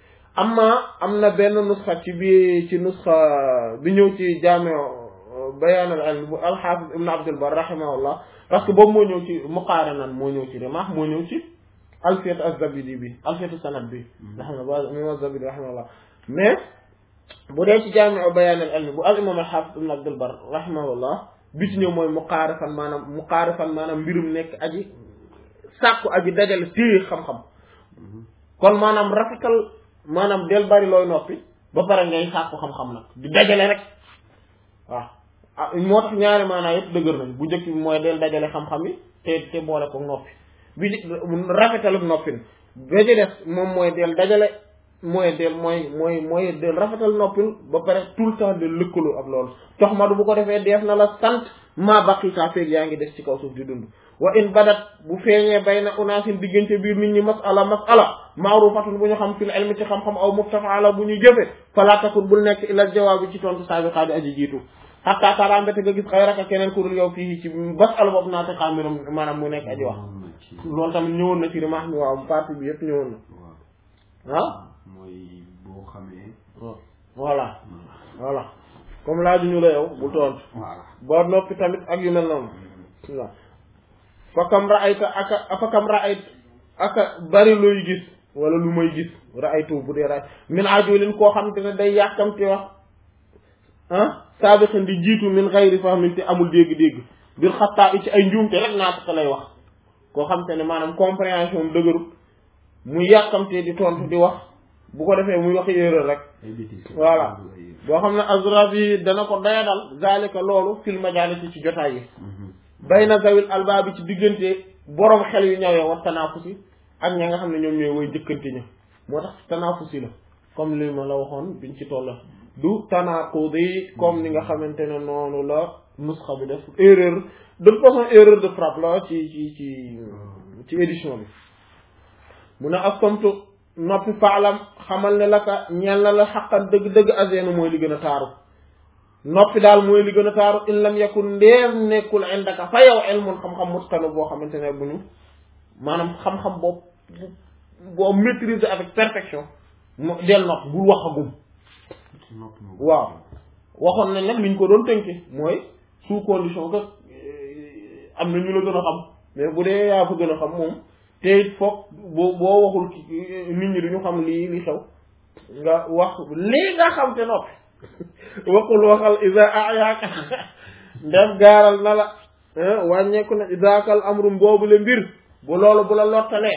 am na benn nusxa ci nusxa bi ñëw ci jaami'u bayaan al ilm bu al-Hafiz ibn Abdul Barr rahimahullah parce que boobu moo ñëw ci muqaaranan moo ñëw ci rimaax moo ñëw ci alfiyat az-Zabidi bi alfiyatu sanad bi nga xam ne ba imam az-Zabidi rahimahullah mais bu dee ci jaami'u bayaan al ilm bu al imam al-Hafiz ibn Abdul Barr rahimahullah bi ci ñëw mooy muqaarifan maanaam mbirum nekk aji sàkku aji dajale téye xam-xam kon maanaam rafetal maanaam del bari looy noppi ba pare ngay sàkku xam-xam nag di dajale rek waaw moo tax ñaari maanaam yëpp dëgër nañ bu njëkk bi mooy del dajale xam-xam yi te boole ko noppi bi rafetal ak noppin ba ci des moom mooy del dajale mooy del rafetal noppin ba pare tout le temps del lëkkaloo ak loolu tox madu bu ko defee def na la sant maa baqita feeg yaa ngi des ci kaw suuf di dund wa in badat bu feeñee bayna unaasin diggante biir nit ñi masala ma'rufatun bu ñu xam fil ilmi ci xam-xam aw mufta'ala bu ñu jëfe fala takun bul nekk ila jawaabi ci tontu saabiqa bi aji jiitu hatta tara mbete nga gis xayraka keneen ku dul yow fii ci masala boobu naa te xaamiram maanaam mu nekk aji wax loolu tamit ñëwoon na ci rimaax mi waaw partie bi yëpp ñëwoon na mooy boo xamee voilà comme laaju ñu la yow bu tontu boo noppi tamit ak yu mel noonu waaw fakam ra'ayta aka bari looy gis wala lu may gis ra'aytu bu dee ray min ajulin koo xam te ne day yàkkamte wax saabixin di jiitu min xayri fahmin te amul dégg-dégg bir xattaa ci ay njuumte rek naataka lay wax koo xam te ne maanaam compréhension dëgërut muy yàkkamte di tontu di wax bu ko defee muy wax erreur rek voilà boo xam ne Azrafi dana ko doyadal zalika loolu fil majalisi ci jotaay yi bayna zawil albaabi ci diggante borom xel yu ñawee war tanaafusi ak ña nga xam ne ñoom ñooy woy jëkkante ña moo tax tanaafusi la comme li ma la waxoon biñ ci toll du tanaqudi comme ni nga xamante ne noonu la nusxa bi def erreur de toute façon erreur de frappe la ci édition bi mu ne askamtu noppi faalam xamal ne la ka ñeel na la xaqan dëgg-dëgg azenu mooy li gën a taaru noppi daal mooy li gën a taaru in lam yakun ndeem nekkul indaka fa yow ilmun xam-xam mutkanu boo xamante ne bu ñu maanaam xam-xam boo maîtriser avec perfection del nopp bul waxagum waaw waxoon nañ nag liñ ko doon tënke mooy sous condition que am na ñu la gën a xam mais bu dee yaa fa gën a xam moom te it foog boo waxul nit ñi duñu xam li xew nga wax lii nga xam te noppi waxal isa ayaaka ndef gaaral na la wàññeeku na isaakal amrum boobu le mbir bu loolu bu la lottalee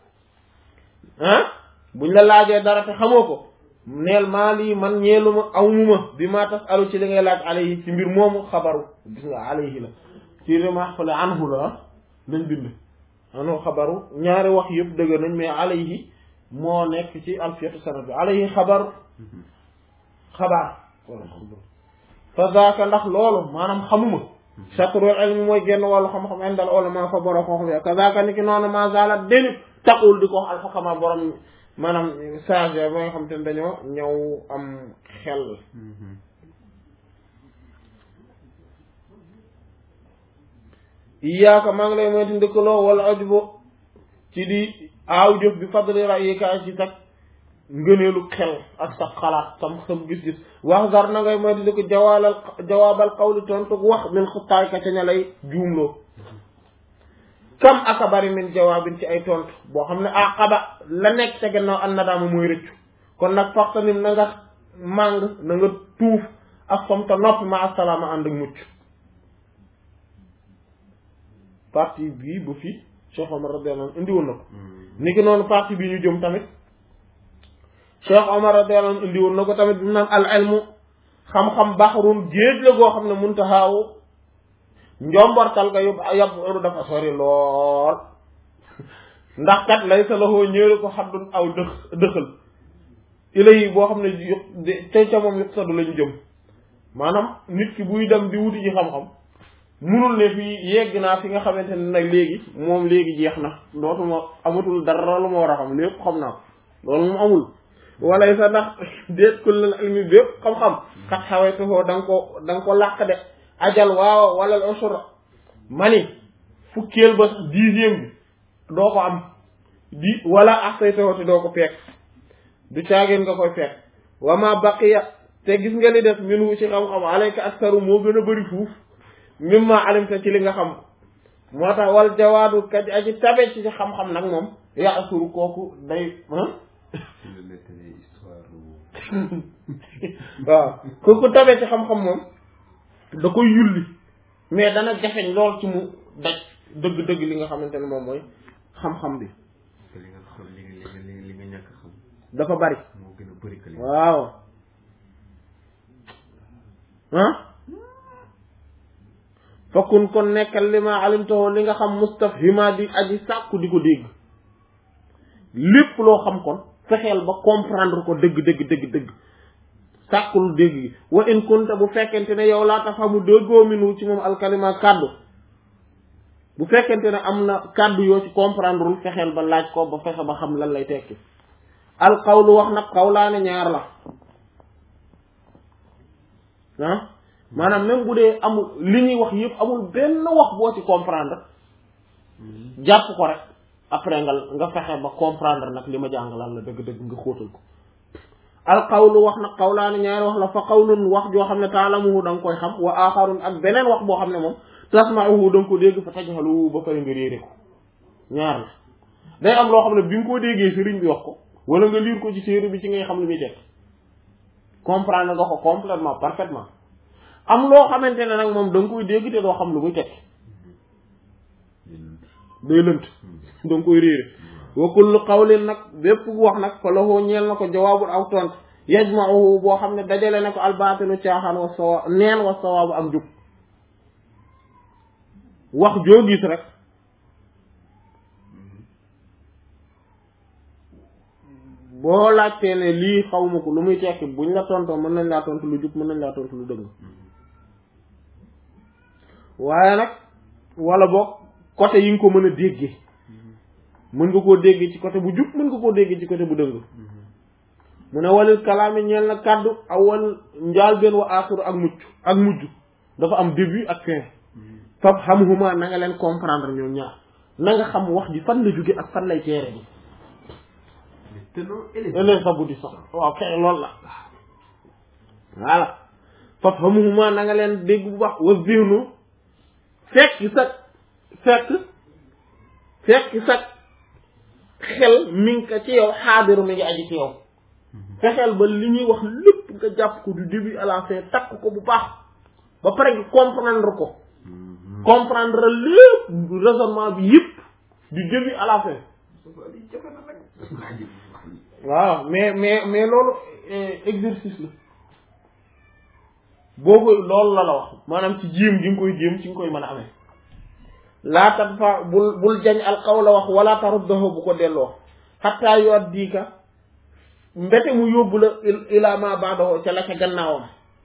buñ la laajee dara te xamoo ko neel maa lii man ñeeluma awmuma bi maa tas alu ci li ngay laaj alayhi ci mbir moomu xabaru gis nga alayhi la ci remaax fale anhu la lañ bind anhu xabaru ñaari wax yëpp dëgg nañ mais alayhi moo nekk ci alfiyatu sanad bi alayhi xabaar fa zaaka ndax loolu maanaam xamuma shatrul ilmi mooy genn wàllu xam-xam indal ulama fa borom xam-xam ya ka zaaka ni ki noonu ma zalat deni taqul di ko wax alfakama borom maanaam sage ba nga xam te ne dañoo ñëw am xel iyaaka maa ngi lay moytu ndëkkaloo wala ajbo ci di aaw jëf bi fadli ra'yika ci sax ngëneelu xel ak sa xalaat sam gis-gis wax gar na ngay moytu di ko jawaabal qawli tontu wax min xuttaay ka ca ña lay juumloo kam aka bari min jawaabin ci ay tontu boo xam ne aqaba la nekk ca gannaaw an nadaama mooy rëccu kon nag faxtanim na nga màng na nga tuuf ak som ta noppi ma assalaama ànd ak mucc partie bii bu fi Cheikh Omar radiyallahu anhu indi woon na ko ni ki noonu partie bii ñu jëm tamit Cheikh Omar radiyallahu anhu indi woon na ko tamit bi mu naan al ilmu xam-xam baxarun géej la goo xam ne muntahaawu njombortal ga yóbbu dafa sori lool ndax kat lay sa loxoo ñëwee ko xaddun aw dëxal ilay boo xam ne te ca moom yëpp sadu lañu jëm maanaam nit ki buy dem di wuti ci xam-xam munul ne fii yegg naa fi nga xamante ne nag léegi moom léegi jeex na dootuma amatul dara lu ma war a xam lépp xam naa ko loolu moom amul walay sa ndax déet kul lal ilmi bépp xam-xam xat xawee tofoo da nga ko làq de ajal waaw wala al usra mani fukkeel ba 10e bi doo ko am wala axtay tofoo te doo ko peek du caageen nga koy peek wama baqiya te gis nga li def minhu ci xam-xam alayka aktaru moo gën a bëri fuuf mimma alimta ci li nga xam moo tax wal jawaadu kaj aji tabe ci xam-xam nag moom yaa asuru kooku day waaw kooku tabe ci xam-xam moom da koy yulli mais dana jafeñ lool ci mu daj dëgg-dëgg li nga xamante ne moom mooy xam-xam bi li nga xam li nga ñàkk xam dafa bari moo gën a bari que waaw fakkun kon nekkal li ma alimtoo li nga xam mustafhima di aji sàkku di ko dégg lépp loo xam kon fexeel ba comprendre ko dëgg sàkkul dégg gi wa in kunta bu fekkente ne yow laa tafamu déggoo minu ci moom alkalima kàddu bu fekkente ne am na kàddu yoo ci comprendreul fexeel ba laaj ko ba fexe ba xam lan lay tekki alqawlu wax nag xawlaane ñaar la maanaam même bu dee amul li ñuy wax yëpp amul benn wax boo ci comprendre jàpp ko rek après nga fexe ba comprendre nag li ma jàng lan la dëgg-dëgg nga xóotal ko alqawlu wax nag xawlaane ñaari wax la fa qawlun wax joo xam ne taalamuhu da nga koy xam wa axarun ak beneen wax boo xam ne moom tasma'uhu da nga ko dégg fa tajhalu ba pare nga réere ko ñaar la day am loo xam ne bi nga ko déggee sëriñ bi wax ko wala nga lire ko ci séeréer bi ci ngay xam li muy tekk comprendre nga ko complètement parfaitement am loo xamante ne nag moom da nga koy dégg te doo xam lu muy tekk day lënt da nga koy réere wa kullu qawlin nag bépp wax nag fa lahu ñeel na ko jawaabul aw tont yajma'uhu boo xam ne dajale na ko albaatilu caaxaan wa sawaab neen wa sawaabu ak jub wax joo gis rek boo laajtee ne lii xawma ko lu muy tekki buñ la tontoo mën nañ laa tontu lu jub mën nañ laa tontu lu dëgg waaye nag wala boog côté yi nga ko mën a déggee mën nga koo déggee ci côté bu jub mën nga koo déggee ci côté bu dëng mu ne walil kalaami ñeel na kàddu awal njaal benn wa aaxiru ak mujj dafa am début ak fin fab xam-huma na nga leen comprendre ñoom ñaar na nga xam wax ji fan la jóge ak fan lay teere bi les aboutissants waaw kay loolu la voilà fab xam-huma na nga leen dégg bu baax wa zihnu fekk sa xel mi ngi ko ci yow xaadiru mi ngi aji ci yow fexeel ba li ñuy wax lépp nga jàpp ko du début à la fin takk ko bu baax ba pare nga comprendre ko comprendre lépp raisonnement bi yëpp du début à la fin waaw mais loolu exercice la boo koy loolu la wax maanaam ci jéem gi nga koy jéem ci nga koy mën a amee laa tadfa bul jañ alqawla wax wala taruddahu bu ko delloo xatta yu'addika mbete mu yóbbu la ila ma ba'dahu ca la ca gannaawam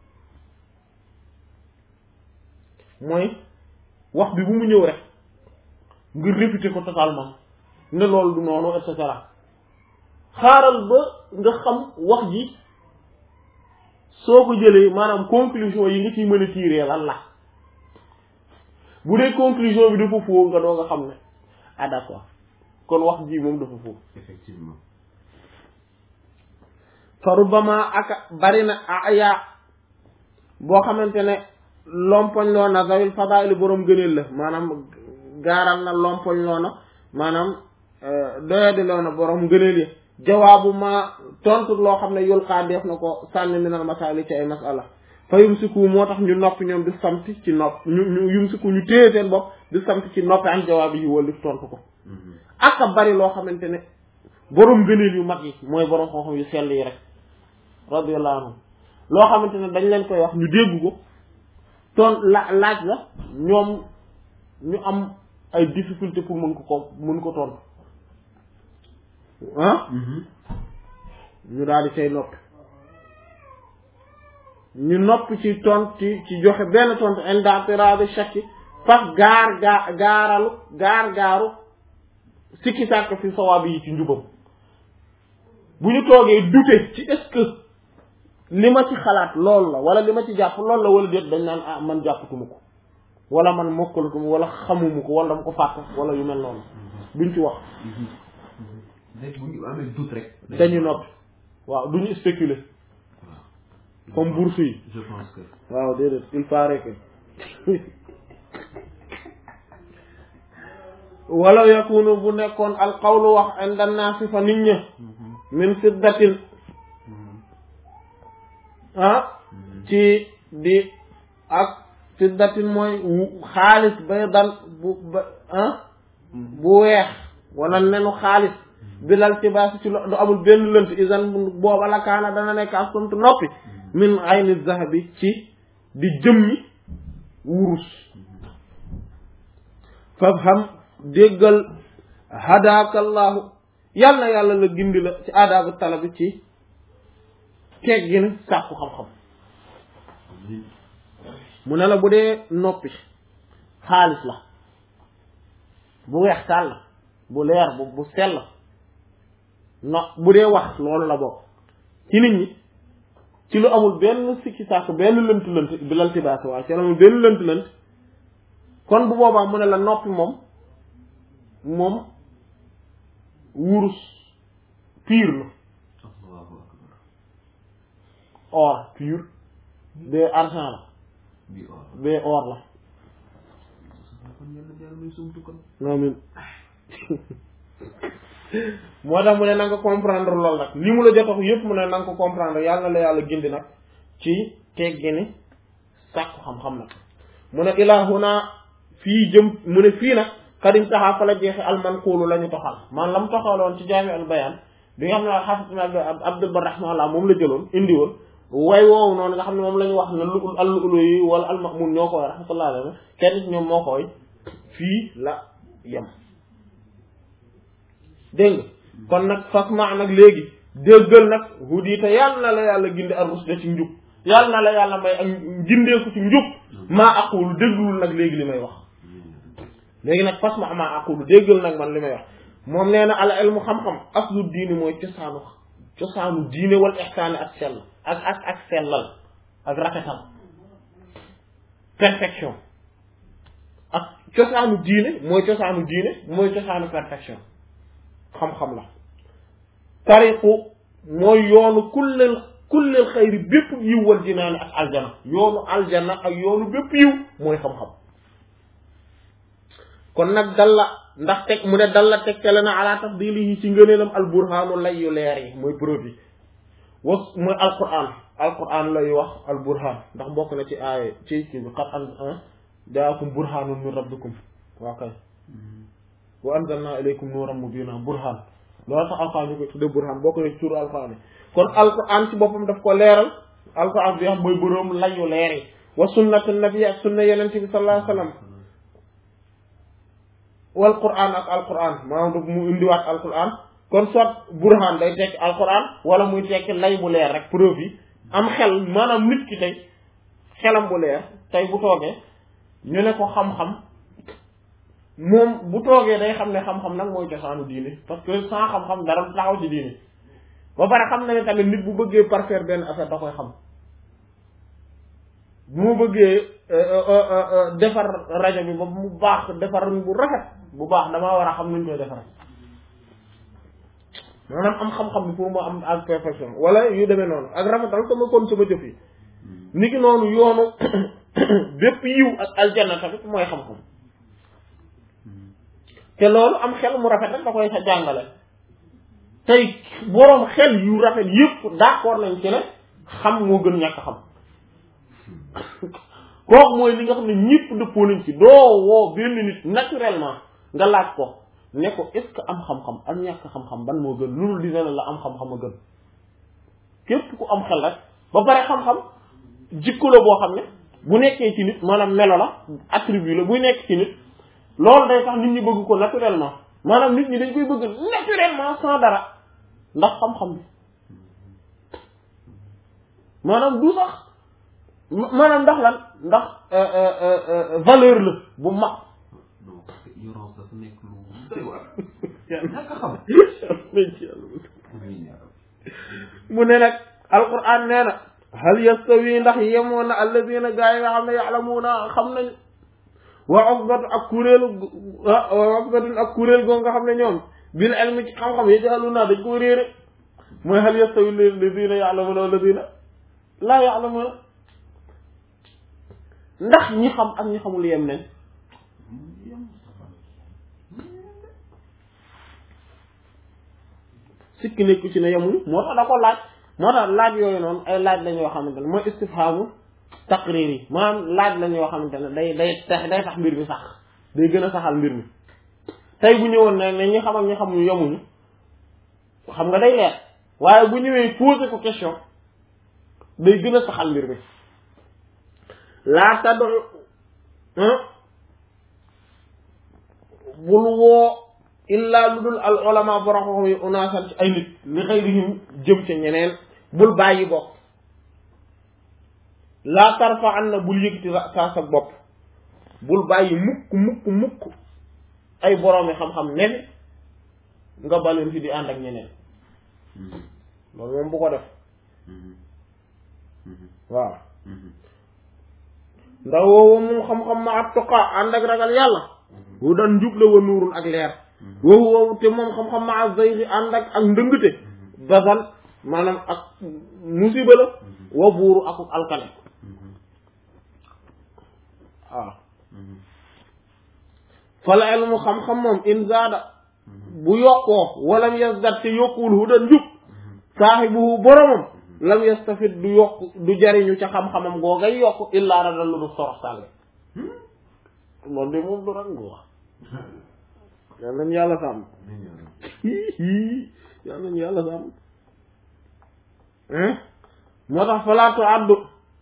mooy wax bi bu mu ñëw rek ngir réfuter ko totalement ne loolu du noonu et cetera xaaral ba nga xam wax ji soo ko jëlee maanaam conclusion yi nga ciy mën a tirer lan la bu dee conclusion bi dafa foo nga doo nga xam ne ah d'accord kon wax ji moom dafa foo effectivement fa rubbama aka bari na aya boo xamante ne lompoñ loo na zawil fadaili boroom gëneel la maanaam gaaral na lompoñ loo na maanaam doyadi loo na boroom gëneel yi jawaabu ma tontu loo xam ne yulqaa def na ko sànni minal masaali ci ay masala fa yumsiku moo tax ñu noppi ñoom di samti ci nopp ñu yumsiku ñu téye seen bopp di samti ci noppi am jawaab yi wala tontu ko aka bari loo xamante ne boroom gëneel yu mag yi mooy boroom xam-xam yu sell yi rek radiyallahu anhum loo xamante ne dañ leen koy wax ñu dégg ko laaj la ñoom ñu am ay difficulté pour mën ko tontu ah ñu daal di say noppi ñu noppi ci tontu ci joxe benn tontu indatirabi shakki fas gaaru sikki sàkk fi sawaab yi ci njubam bu ñu toogee douter ci est-ce que li ma ci xalaat loolu la wala li ma ci jàpp loolu la wala déet dañ naan ah man jàppatuma ko wala man mokkalutuma wala xamuma ko wala dama ko fàtte wala yu mel noonu duñ ci wax léegi bu ñu amee doute rek dañu noppi waaw duñu spéculer comme bourse yi je pense que waaw déedéet il paraît que wala yakunu bu nekkoon al qawlu wax inda naasi fa nit ña min fiddatin ci di ak fiddatin mooy xaalis bay dal bu weex wala nenu xaalis bilal tibaasi ci du amul benn lënt isan booba la kaana dana nekk ak sumtu noppi min ayni zahabi ci di jëmmi wurus fafham déggal hadaakallahu yàlla na yàlla la gindi la ci aadaabu talabi ci teggin sàkku xam-xam mu ne la bu dee noppi xaalis la bu weex tàll bu leer bu sell no bu dee wax loolu la bokk ci nit ñi ci lu amul benn sikki sàkk benn lënt bi lal tibaasi waaw ci lu amul benn lënt kon bu boobaa mu ne la noppi moom wurus pur la or pur bee argent la bee or la amin moo tax mu ne na nga comprendre loolu nag li mu la jotax yépp mu ne na nga ko comprendre yàlla na la yàlla gindi nag ci teggini sàkku xam-xam nag mu ne ilahuna fii jëm mu ne fii nag kadim taxaa fa la jeexe almanquulu la ñu toxal man la mu toxaloon ci jaami al bayaan bi nga xam ne xafis Abdul Barr rahimahullah moom la jëloon indi woon way woowu noonu nga xam ne moom la ñu wax ne lu al-Lu'lu yi wala al-Ma'mun ñoo koy rahmatullah alayhi kenn ci ñoom moo koy fii la yem dégg nga kon nag fasma nag léegi déggal nag hudita yàlla na la yàlla gindi ar-rusda ci njub yàlla na la yàlla may ak gindeeku ci njub maa aqulu déglul nag léegi li may wax léegi nag fasma maa aqulu déggal nag man li may wax moom nee na al ilmu xam-xam aslu diini mooy cosaanu diine wal ihsaani ak sell ak sellal ak rafetal perfection ak cosaanu diine mooy cosaanu perfection xam-xam la tariqu mooy yoonu kullel xayri bépp yiw wal jinaani ak aljana yoonu aljana ak yoonu bépp yiw mooy xam-xam kon nag dalla ndax teg mu ne dalla tegtale na ala tafdilihi ci ngëneelam al burhaanu lay yu leer yi mooy preuve yi was mooy alquran lay wax al burhaan ndax bokk na ci aaya ci bi qad jaakum burhaanun min rabbikum waa kay wa anzalna ilaykum nuuran mubiina burhaan loolu tax alquran ñu koy tudde burhaan bokk na ci turu alquran yi kon alquran ci boppam daf ko leeral alquran bi wax mooy boroom layu leer yi wa sunnatu nabi ak sunna yenente bi sallallahu alayhi wa sallam wal quran ak alquran maanaam daf mu indiwaat alquran kon soit burhaan day tekki alquran wala muy tekki lay bu leer rek preuve yi am xel maanaam nit ki tey xelam bu leer tey bu toogee ñu ne ko xam-xam moom bu toogee day xam ne xam-xam nag mooy cosaanu diine parce que sans xam-xam dara du taxaw ci diine ba pare xam na ne tamit nit bu bëggee parfaire benn affaire da koy xam bu mu bëggee defar rajo bi ba mu baax defar bu rafet bu baax damaa war a xam nuñ koy defar maanaam am xam-xam bi pour mu am ak perfection wala yu demee noonu ak rafetal sama jëf yi niki noonu yoonu bépp yiw ak aljanna tamit mooy xam-xam te loolu am xel mu rafet rek da koy sa jàngale tey boroom xel yu rafet yëpp d'accord nañ ci ne xam moo gën ñàkk xam kooku mooy li nga xam ne ñëpp dëppoo nañ ci doo woo benn nit naturellement nga laaj ko ne ko est-ce que am xam-xam ak ñàkk xam-xam ban moo gën loolu dina la am xam-xam a gën képp ku am xel rek ba pare xam-xam jikko la boo xam ne bu nekkee ci nit maanaam melo la attribut la buy nekk ci nit loolu day tax nit ñi bëgg ko naturellement maanaam nit ñi dañ koy bëgg naturellement sans dara ndax xam-xam bi maanaam du sax maanaam ndax lan ndax valeur la bu mag. non parce que ignorance dafa nekk lu doy waar. ñàkk a xam. mu ne nag alquran nee na hal yastawi ndax yemoon na alladina gaa yi nga xam ne ya'lamuna xam nañ wa usbatu ak kuréel goo nga xam ne ñoom bil ilmi ci xam-xam yajhaluna dañ ko réere mooy hal yastawi alladina ya'lamuna walladina laa ya'lamuna ndax ñi xam ak ñi xamul yem nañ sikki nekku ci ne yemuñu moo tax da ko laaj moo tax laaj yooyu noonu ay laaj lañ yoo xamante ne mooy istifhaamu taqrir yi maanaam laaj lañ yoo xamante ne day tax mbir mi sax day gën a saxal mbir mi tey bu ñëwoon ne ñi xam ak ñi xamul yemuñu xam nga day leer waaye bu ñëwee poser ko question day gën a saxal mbir mi laa taddu bul woo illaa lu dul al ulama borom yi unaasan ci ay nit li xayrihim jëm ca ñeneen bul bàyyi bokk laa tarfa an na bul yëkkati saa sa bopp bul bàyyi mukk ay boroomi xam-xam nen nga baleen fi di ànd ak ñeneen loolu moom bu ko def waaw ndax woowu moom xam-xam ma at tuqa ànd ak ragal yàlla wu daan njub la wa nuurun ak leer woowu te moom xam-xam ma at zayri ànd ak ndëngte basal maanaam ak musiba la wa buuru akuk alkane waaw fal ilmu xam-xam moom in zaada bu yokkoo walam yasdat te yokkuwul hu daan njub saaxibuhu boromam lam yastafid du yokk du jariñu ca xam-xamam googay yokk illaa radal lu du sorox sàlle loolu de moom du rek nga wax yal nañu yàlla sàmm yal nañu yàlla sàmm moo tax falaatu àddu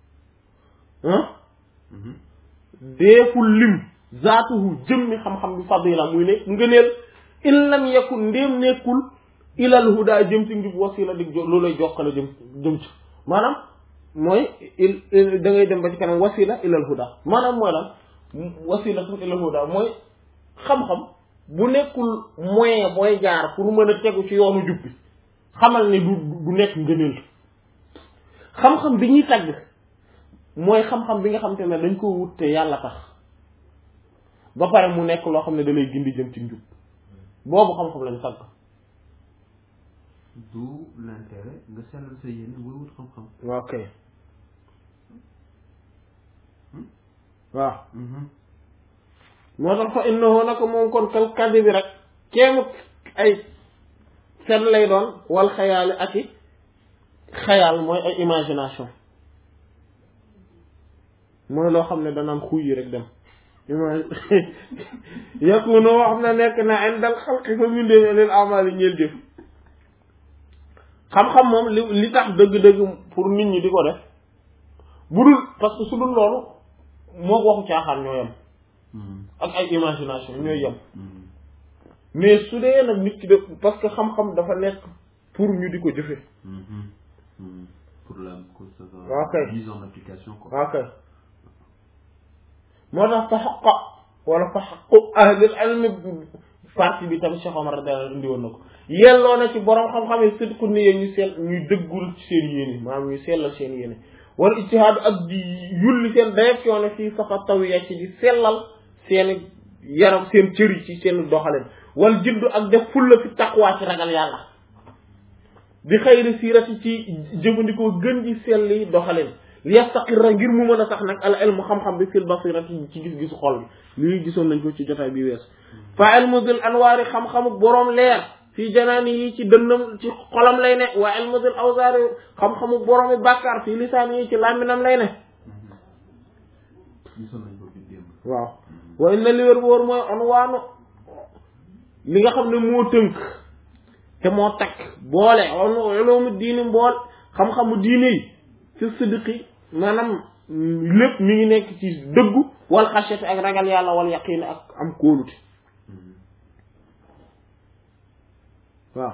deeful lim zaatuhu jëmmi xam-xam bi fadila muy nekk ngëneel in lam yakun ndéem nekkul ilal huda jëm ci njub wasila di lu lay jokkale jëm ci maanaam mooy da ngay dem ba ci kanam wasila ilal huda maanaam mooy lan wasila tum ilal huda mooy xam-xam bu nekkul moyen booy jaar pour mën a tegu ci yoonu jub bi xamal ne du nekk ngëneel xam-xam bi ñuy tagg mooy xam-xam bi nga xam te ne dañ ko wut te yàlla tax ba pare mu nekk loo xam ne da lay gindi jëm ci njub boobu xam-xam lañ tagg du l'intérêt nga sellal sa yéene booy wut xam-xam. waaw kay waaw moo tax fa innahu naka moom kon kal kaddi bi rek kéemu ay fen lay doon wal xayaali ak i xayaal mooy ay imagination mooy loo xam ne danaan xuy yi rek dem yakunu wax na nekk na indal xalqi fa mindee lil amali ñeel jëf xam-xam moom li tax dëgg-dëgg pour nit ñi di ko def bu dul parce que su dul loolu moo ko waxu caaxaan ñoo yem ak ay imagination ñooy yem mais su dee nag nit ki de parce que xam-xam dafa nekk pour ñu di ko jëfe pour la mise en application quoi. ok moo tax fa xaqa wala fa xaqu ahlil ilmi partie bi tam Cheikh Omar radiyallahu indi woon na ko yelloo na ci borom xam-xam yi sidqu niyya ñu sell ñuy dëggul ci seen yéene maanaam ñuy sellal seen yéene wala ijtihaad ak di yulli seen direction ne fii safa tawiya ci di sellal seen yaram seen cër yi ci seen doxalin wala jiddu ak def fulla fi taqwa ci ragal yàlla bi xayri siirati ci jëfandikoo gën ji selli doxalin li yastaqirra ngir mu mën a sax nag al ilmu xam-xam bi fil basirati ci gis-gisu xol bi lii gisoon nañ ko ci jotaay bi wees fa ilmu dil anwaari xam-xamu boroom leer fii janaani yi ci dënnam ci xolam lay ne wa ilmu dil awzaari xam-xamu boroomi bàkkaar fii lisaani yi ci làmminam lay ne waaw wa inna li wér boor mooy anwaanu li nga xam ne moo tënk te moo takk boole uloomu diini mbool xam-xamu diine yi ci siddiqi maanaam lépp mi ngi nekk ci dëggu wal xasiyati ak ragal yàlla wal yaqiin ak am kóolute waaw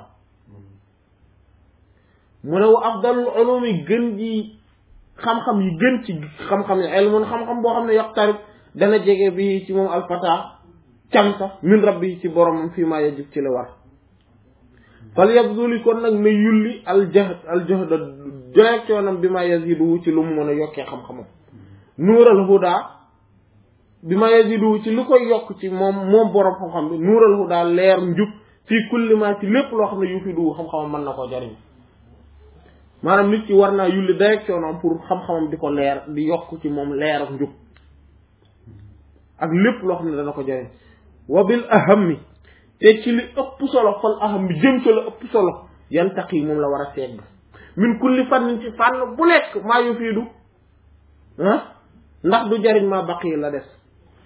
mu ne wa afdalul ulumi gën ji xam-xam yi gën ci xam-xam yi ilmun xam-xam boo xam ne yaqtarib dana jege bi ci moom alfata camsa min rabbi ci boromam fii maa yajib ci la war fal yabzuli kon nag na yulli aljahda joyeg coonam bi maa yazidu ci lu mu mën a yokkee xam-xamam nuural huda bi maa yazidu ci lu koy yokk ci moom borom xam-xam bi nuural huda leer njub fii kulli ma ci lépp loo xam ne yufidu xam-xamam mën na koo jariñ maanaam nit ki war naa yulli joyeg coonam pour xam-xamam di ko leer di yokk ci moom leer ak njub ak lépp loo xam ne dana ko jariñ wa bil ahammi te ci li ëpp solo fal aham bi jëm ca la ëpp solo yantaqi moom la war a segg min kulli fannin ci fànn bu nekk maa yufiidu ndax du jariñ maa baqi la des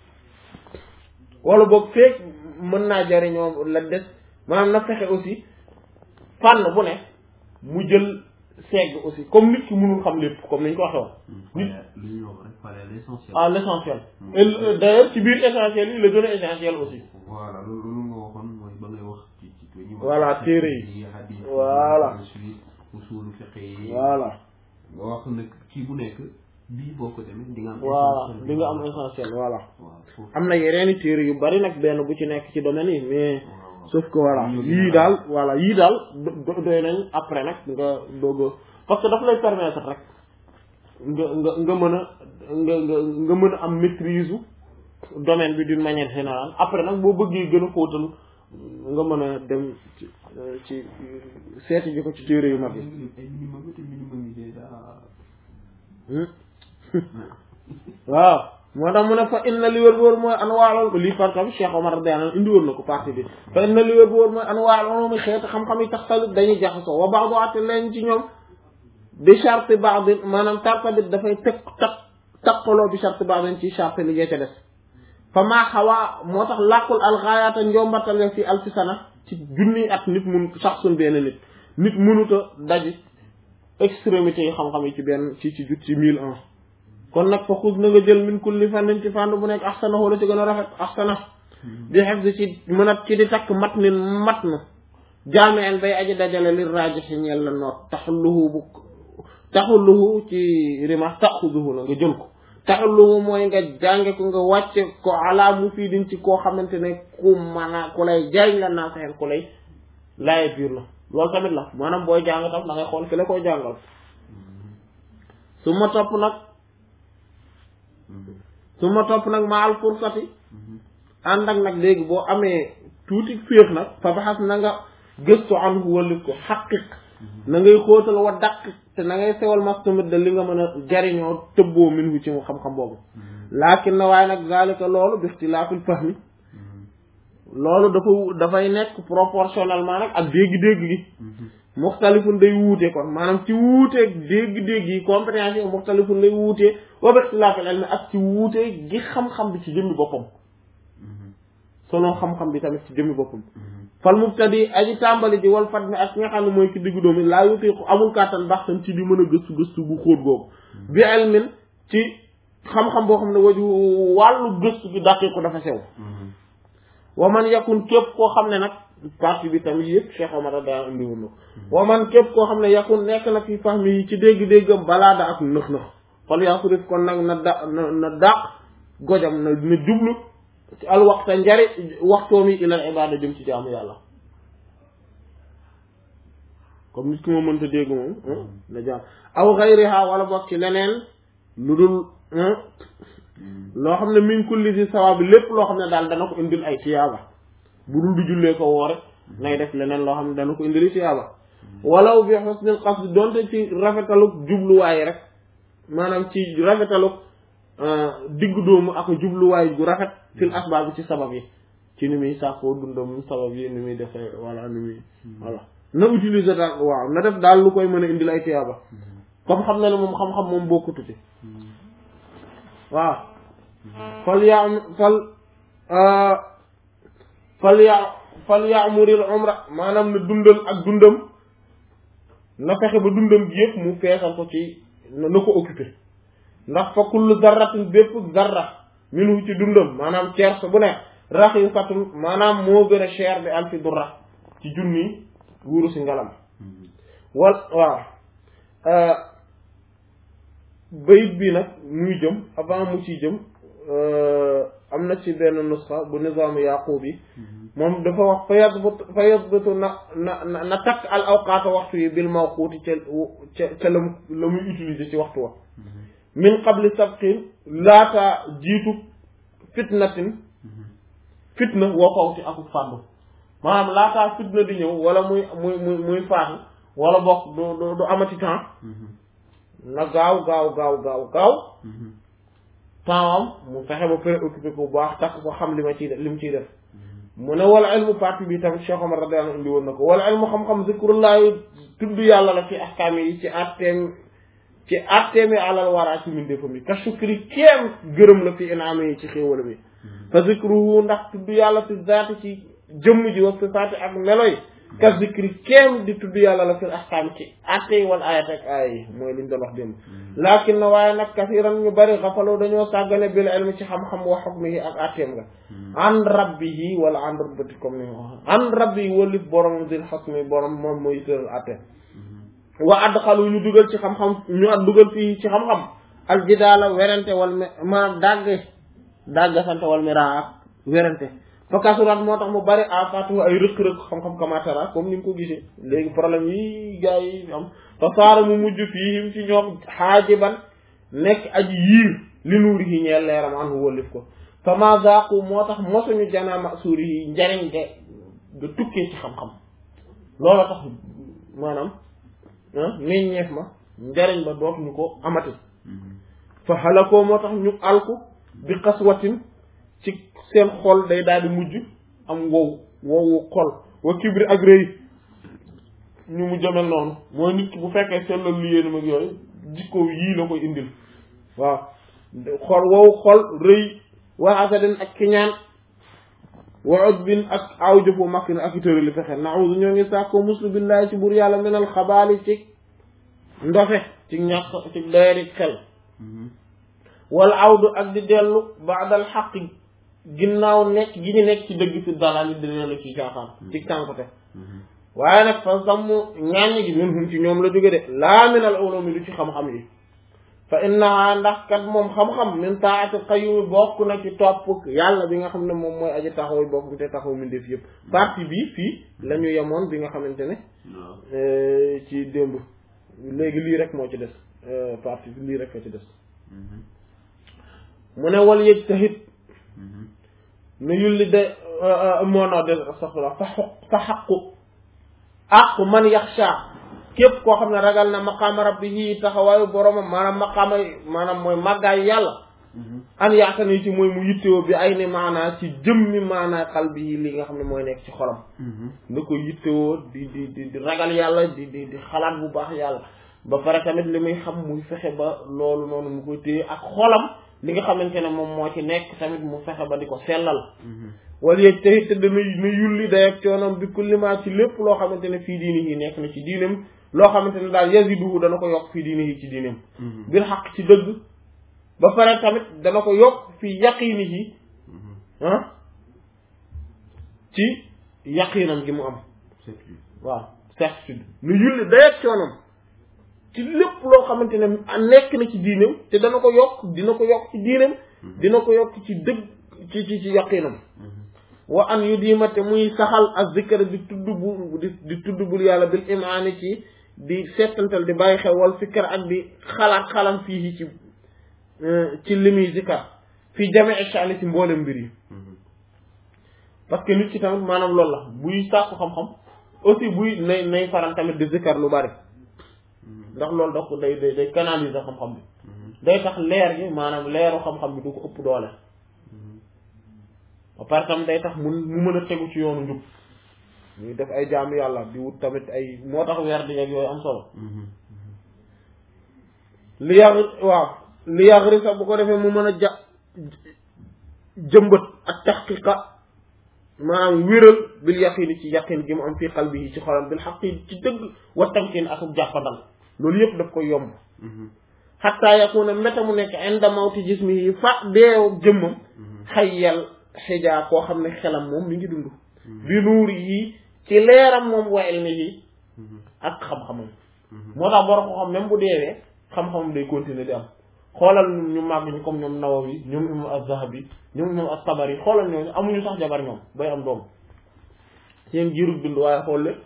wala boog feek mën naa jariñoo la des maanaam na fexe aussi fànn bu ne mu jël segg aussi comme nit ki mënul xam lépp comme ni ñu ko waxee woon nit l'essentiel et d'ailleurs ci biir essentiel yi la gën a essentiel aussi voilà loolu nga waxoon mooy ba ngay wax ci voilà téere yi voilà usulu fiqh yi voilà nga wax nag kii bu nekk bii boo ko demee di nga am voilà di nga am essentiel voilà am na yeneeni téere yu bari nag benn bu ci nekk ci domaine yi mais sauf que voilà yii daal doy nañ après nag nga doog parce que daf lay permettre rek nga mën a nga mën a am maîtrise domaine bi d'une manière générale après nag boo bëggee gën a xóotal nga mën a dem ci seeti ji ko ci téere yu mag yi waaw moo tax mu ne fa inna li wér bu wóor mooy anwaa'ul lii par exemple Cheikh Omar radiyallahu anhu indi woon na ko partie bi fa inna li wér bu wóor mooy anwaa'ul ulum xeeti xam-xam yi taxtalit dañuy jaxasoo wa ba'du ate leen ci ñoom bi charte ba'd maanaam tartabit dafay taqaloo bi charte ba'd ci charte li ca des fa maa xawaa moo tax làqul alxaayaata njombatale fi alfi sana ci junni at nit mun sax suñ benn nit mënuta daji extrémité yi xam-xam yi ci benn ci 1001 kon nag fa xus na nga jël min kulli fànn ci fànn bu nekk axsana wala ci gën a rafet axsana bi xef ci mën a ci di takk mat na jaameen bay aji dajale li raajixi ñeel la noot taxulluhu ci rima taxuduhu la nga jël ko taxulluhu mooy nga jànge ko nga wàcce ko ala mufiidin ci koo xamante ne ku mana ku lay jariñ la naa saxen ku lay laaye biir la loolu tamit la maanaam booy jàng tam da ngay xool ki la koy jàngal su ma topp nag ma al fursati ànd ak nag léegi boo amee tuuti féex nag fa baxas na nga gëstu anhu wallit ko xaqiq na ngay xóotal wa daq te na ngay sewal mastamit de li nga mën a jariñoo tëbboo minhu ci mu xam-xam boobu laakin na waaye nag zalika loolu bi ixtilaafil fahmi loolu dafay nekk proportionnellement nag ak dégg-dégg gi muxtalifun day wuute kon maanaam ci wuuteeg dégg-dégg yi compréhension muxtalifun day wuutee wa bi ixtilaafil ilmi ak ci wuutee gi xam-xam bi ci jëmmi boppam selon xam-xam bi tamit ci jëmmi boppam fal mubtadi aji tàmbali ji wal fat mi ak ki nga xam ne mooy ki diggu doomi laa yutiqu amul kàttan baxtan ci di mën a gëstu bu xóot googu bi ilmin ci xam-xam boo xam ne waju wàllu gëstu bi daqiqu dafa sew wa man yakun képp koo xam ne nag partie bi tamit yëpp Cheikh Omar daa indiwoon na ko wa man képp koo xam ne yakun nekk na fi fahmi yi ci dégg-déggam balaada ak nëx-nëx fal yasrif kon nag na dàq gojam na jublu ci al waxta njari waxtoom yi ilal ibada jëm ci jaamu yàlla comme nit ki moo mënta dégg moom na jaam aw xayriha wala bokk ci leneen lu dul loo xam ne min kulli si sawaab bi lépp loo xam ne daal dana ko indil ay tiyaaba bu dul di jullee ko woore nay def leneen loo xam ne dana ko indil tiyaaba walaw bi husnil qasd donte ci rafetaluk jubluwaay rek maanaam ci rafetaluk diggu doomu ak jubluwaay gu rafet fil asbaab ci sabab yi ci ni muy sàkkoo dundam sabab yi ni muy defee wala ni muy voilà na utiliser daal waaw na def daal lu koy mën a indil ay tiyaaba comme xam na ne moom xam-xam moom bokkutu ci waaw fal ya'muril umra maanaam na dundal ak dundam na fexe ba dundam gi yëpp mu feesal ko ci na ko occupé ndax fa kullu zarratin bépp zarra minhu ci dundam maanaam tierce bu ne raxiisatun maanaam moo gën a cher bi alfi durra ci junni wuuru si ngalam waaw bayit bi nag muy jëm avant mu ciy jëm am na ci benn nusxa bu nizaamu yaqub yi moom dafa wax fa yadbutu na takk al awqaata waxtu yi bil mawquuti ca la muy utiliser ci waxtu wa min qabli sabqin laata jiitu fitna woo fawti aku fàndu maanaam laataa fitna di ñëw wala muy faatu wala bokk du amati temps na gaaw temps am mu fexe ba préoccupé ko bu baax takk ko xam li mu ciy def mu ne wala ilmu partie bi tamit Cheikh Omar radiyallahu anhu indi woon na ko wala ilmu xam-xam zikrullahi tudd yàlla la fi ahkaam yi ci atteemi alal waraa ci mindeefam yi ka shukri kéem gërëm la fi inaam yi ci xéewal bi fa zikruhu ndax tudd yàlla fi zaati ci jëmm ji wa sifaati ak melo yi ka zikri kéem di tudd yàlla la fi ahkaam ci atte yi wala ayat ak aaya yi mooy liñ doon wax démb laakin na waaye nag kasiran ñu bari xafaloo dañoo sàggane bil ilmi ci xam-xam wa hukmihi ak atteem nga an rabbihi wala an rabbati comme ni nga wax an rabbihi walif borom dil hukmi borom moom mooy tëral atte wa adxalu ñu dugal ci xam-xam ñu dugal fii ci xam-xam aljidaala werante wal maanaam dàgg sante wal miraa ak werante fa kasurat moo tax mu bari afatu ay rëq-rëq xam-xam kamatara comme ni nga ko gisee léegi problème yi gars yi am fa saara mu mujj fii ci ñoom xaajiban nekk aji yiir li nuuri yi ñeel leeram an hu wallif ko fa ma zaqu moo tax mosuñu janaama suuri yi njariñ de nga tukkee ci xam-xam loola tax maanaam meññeef ma njariñ ba dootuñu ko amati fa halakoo moo tax ñu alku bi xaswatin ci seen xol day daal di mujj am wowu xol wa kibri ak rëy ñu mu jëmel noonu mooy nit ki bu fekkee sellal lu yéenam ak yooyu jikko yii la koy indil waaw xol rëy wa hasadin ak kiñaan wa udbin ak aw jëfoo makk ne ak i tërali fexe na'udhu ñoo ngi sàkkoo muslu billahi ci buur yàlla minal xabaali ci ndofe ci ñàkk ci doyadi xel wala awdu ak di dellu baadal xaq ginnaaw nekk gi ñu nekk ci dëgg fi dalal yi dina la ci caaxaan ci tànkute waaye nag fa sàmm ñaañ gi min hum ci ñoom la jóge de laa minal ulumi lu ci xam-xam yi fa innaha ndax kat moom xam-xam min taati qayyum bokk na ci topp yàlla bi nga xam ne moom mooy aji taxaw bokk te taxaw mi def yëpp partie bi fii la ñu yemoon bi nga xamante ne ci démb léegi lii rek moo ci des partie bi lii rek fa ci des mu ne wal yajtahid nu yulli de moono de soxla fa xaqu man yaxsha képp koo xam ne ragal na maqaama rabbihi taxawaayu boromam maanaam mooy màggaayu yàlla an yaatani ci mooy mu yittewoo bi ay ni maanaa ci jëmmi maanaa qalbi li nga xam ne mooy nekk ci xolam na ko yittewoo di ragal yàlla di xalaat bu baax yàlla ba pare tamit li muy xam muy fexe ba loolu noonu mu koy téye ak xolam li nga xamante ne moom moo ci nekk tamit mu fexe ba di ko sellal wala yéeg tey te dana yulli dayak coonam bi kulli ma ci lépp loo xamante ne fii diini yi nekk na ci diinam loo xamante ne daal yaziduhu dana ko yokk fii diini yi ci diinam bil xaq ci dëgg ba pare tamit dana ko yokk fii yaqiinihi ci yaqiinam gi mu am waaw certitude nu yulli dayak coonam ci lépp loo xamante ne nekk na ci diinam te dana ko yokk dina ko yokk ci diinam dina ko yokk ci dëgg ci yaqiinam wa an yu diimate muy saxal ak zikr di tudd bul yàlla bil imaani ci di settantal di bàyyi xel wal fikr ak di xalam fii ci li muy zikar fii jamee sha'ni ci mboolem mbir yi parce que nit ci tamit maanaam loolu la buy sàkku xam-xam aussi buy nay faral tamit di zikkar lu bari ndax loolu da ko day canaliser xam-xam bi day tax leer gi maanaam leeru xam-xam bi du ko ëpp doole ba pare tam day tax mu mën a tegu ci yoonu njub ñuy def ay jaamu yàlla di wut tamit ay moo tax weer di ak yooyu am solo li yàgri sax bu ko defee mu mën a jëmbat ak taxqiqa maanaam wéral bil yaqini ci yaqin gi mu am fii qalbi yi ci xolam bil xaqi ci dëgg wa tamkin ak jàppandal loolu yëpp daf koy yomb xatta yakuna mbéta mu nekk inda mawti jismihi fa deew jëmmam xayyal xijaa koo xam ne xelam moom mi ngi dund bi nuur yi ci leeram moom wa ilmihi ak xam-xamam moo tax boro ko xam même bu deewee xam-xamam day continuer di am xoolal ñu màgg ñu comme ñoom Nawawi ñoom imam Az-Zahabi ñoom imam At-Tabari xoolal ñooñu amuñu sax jabar ñoom bay am doom seen giirug dund waaye xool leen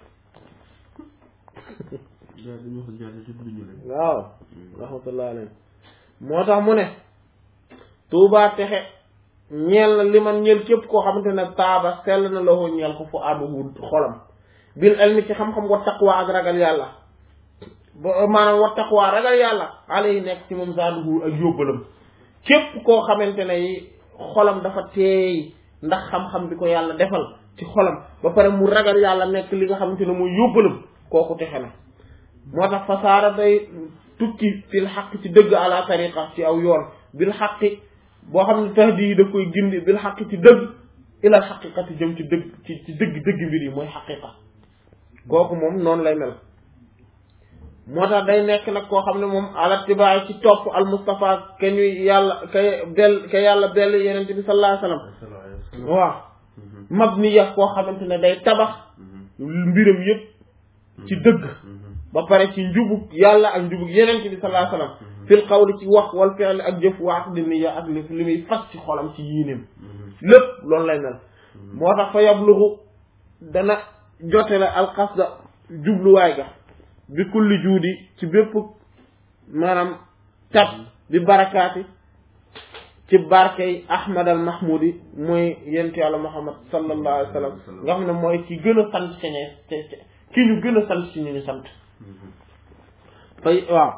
waaw rahmatullah alayhi moo tax mu ne tuubaa texe ñeel na li man ñeel képp koo xamante ne taaba sell na la ñeel ko fu àdduhu xolam bil ilmi ci xam-xam wa taqwa ak ragal yàlla maanaam wa taqwa ragal yàlla alay nekk ci moom zaaduhu ak yóbbalam képp koo xamante ne yi xolam dafa teey ndax xam-xam bi ko yàlla defal ci xolam ba pare mu ragal yàlla nekk li nga xamante ne mooy yóbbalam kooku texe na moo tax fasaara day tukki fil xaq ci dëgg ala tariqa ci aw yoon bil xaqi boo xam ne tahdi yi daf koy gindi bil xaqi ci dëgg ilal xaqiqati jëm ci dëgg ci dëgg mbir yi mooy xaqiqa kooku moom noonu lay mel moo tax day nekk nag koo xam ne moom ala tibaay ci topp al Mustafa ke ñuy yàlla ke yàlla bell yenente bi sallallahu alayhi wasallam waaw mabniya koo xamante ne day tabax mbiram yëpp ci dëgg ba pare ci njubug yàlla ak njubug yenente bi sallallahu alayhi wasallam fil qawli ci wax wal fi'l ak jëf waax di niya ak li muy fas ci xolam ci yiineem lépp loolu lay mel moo tax fa yablugu dana jotele alqasda jubluwaay ga bi kulli juudi ci bépp maanaam tab bi barakaati ci barkey Ahmad al Mahmoudi mooy yent yàlla Muhammad sallallahu alayhi wa sallam nga xam ne mooy ki gën a sant ci ki ñu gën a sant ci ñu sant fay waaw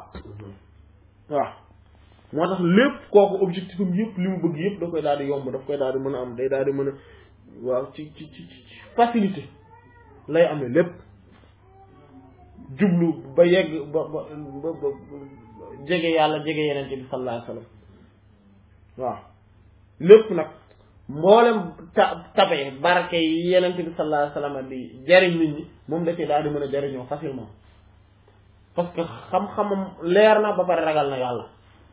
moo tax lépp kooku objectif am yëpp li mu bëgg yëpp da koy daal di yomb daf koy daal di mën a am day daal di mën a waaw ci facilité lay amee lépp jublu ba yegg ba jege yàlla jege yenente bi sallallahu alayhi wasallam waaw lépp nag mboolem tabe barke yi yenente bi sallallahu alayhi wasallam di jariñ nit ñi moom da cee daal di mën a jariñoo facilement parce que xam-xamam leer na ba pare ragal na yàlla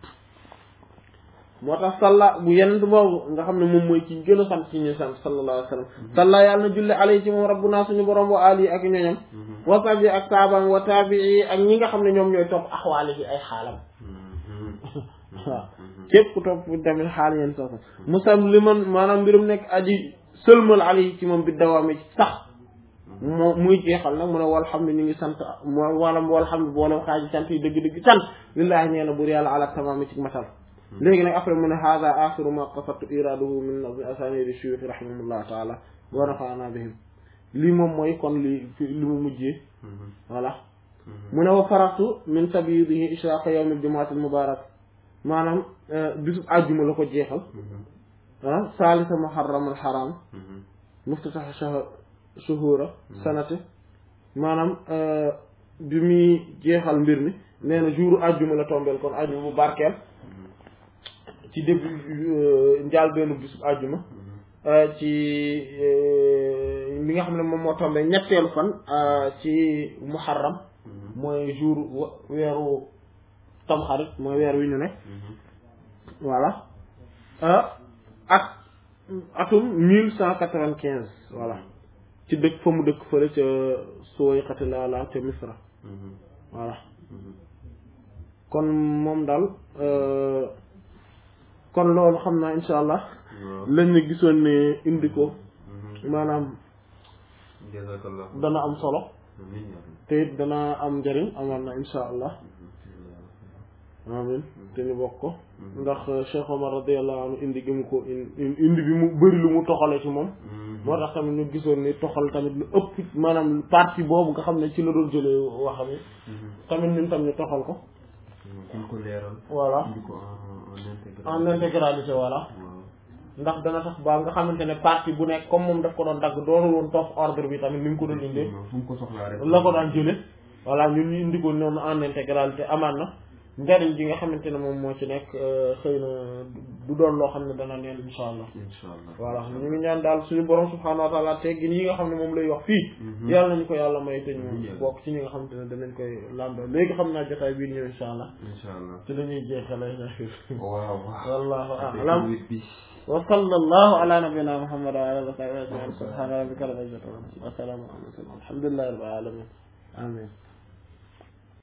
moo tax salla bu yenent boobu nga xam ne moom mooy ci gën a sant ci ñu sant sallallahu alayhi wasallam salla yàlla na julli alayhi ci moom rabbuna suñu borom wa ali ak ñoñam wa sahbi ak saabam wa tabi'i ak ñi nga xam ne ñoom ñooy topp axwaali yi ay xaalam waaw képp ku topp tamit xaal yeen soosa musam li man maanaam mbirum nekk aji sëlmal alayhi ci moom bi dawaami sax moo muy jeexal nag mu ne walhamdu ñu ngi sant wala walhamdu boolem xaaji sant yi dëgg-dëgg sant lillahi ñee na bur yàlla ala tamaami ci matal léegi nag après mu ne hada axiru ma qasadtu iraduhu min nazmi asanidi shuyukh rahimahullah taala wa nafa'ana bihim lii moom mooy kon li mu mujjee voilà mu ne wa faratu min tabyidihi ishraqa yawm al-jumu'ati al-mubarak maanaam bisub àjjuma la ko jeexal salisa muharram al-haram muftataha shuhura sanate maanaam bi muy jeexal mbir mi nee na jour àjjuma la tombeel kon àjjuma bu barkeel ci début njaal benn bisub àjjuma ci li nga xam ne moom moo tombé ñetteelu fan ci muharram mooy jour weeru tamxarit mooy weer wi ñu ne voilà ak atum 1195 voilà ci dëkk fa mu dëkk fële ca Suwayqati la ca Misra voilà kon moom daal kon loolu xam naa insha allah lañ ne gisoon ne indi ko maanaam dana am solo te it dana am njëriñ amal na insha allah amin te ñu bokk ko ndax Cheikh Omar radiyallahu anhu indi gi mu ko indi bi mu bëri lu mu toxale ci moom moo tax tamit ñu gisoon ni toxal tamit lu ëpp maanaam partie boobu nga xam ne ci la doon jëlee waxam yi tamit ñun tam ñu toxal ko ñu ko leeral voilà indi ko en intégralité voilà ndax dana tax ba nga xamante ne partie bu nekk comme moom daf ko doon dagg doonul woon topp ordre bi tamit ni mu ko doon indee fu mu ko soxlaa rek la ko daan jële voilà ñun ñu indi ko noonu en intégralité amaan na njariñ ji nga xamante ne moom moo ci nekk xëy na du doon loo xam ne dana neen insha allah voilà ñu ngi ñaan daal suñu borom subhaanahu wa taala teggin yi nga xam ne moom lay wax fii yàlla nañu ko yàlla may te ñu bokk ci ñi nga xamante ne danañ koy làmba léegi xam naa jotaay bii ñëw insha allah ci la ñuy jeexale waaw wallahu a'lam wa sallallahu ala nabiyyina muhammad wa ala alihi wa sahbihi ajma'in subhana rabbika rabbil izzati wa salamun ala al mursalin alhamdulillahi rabbil alamin amin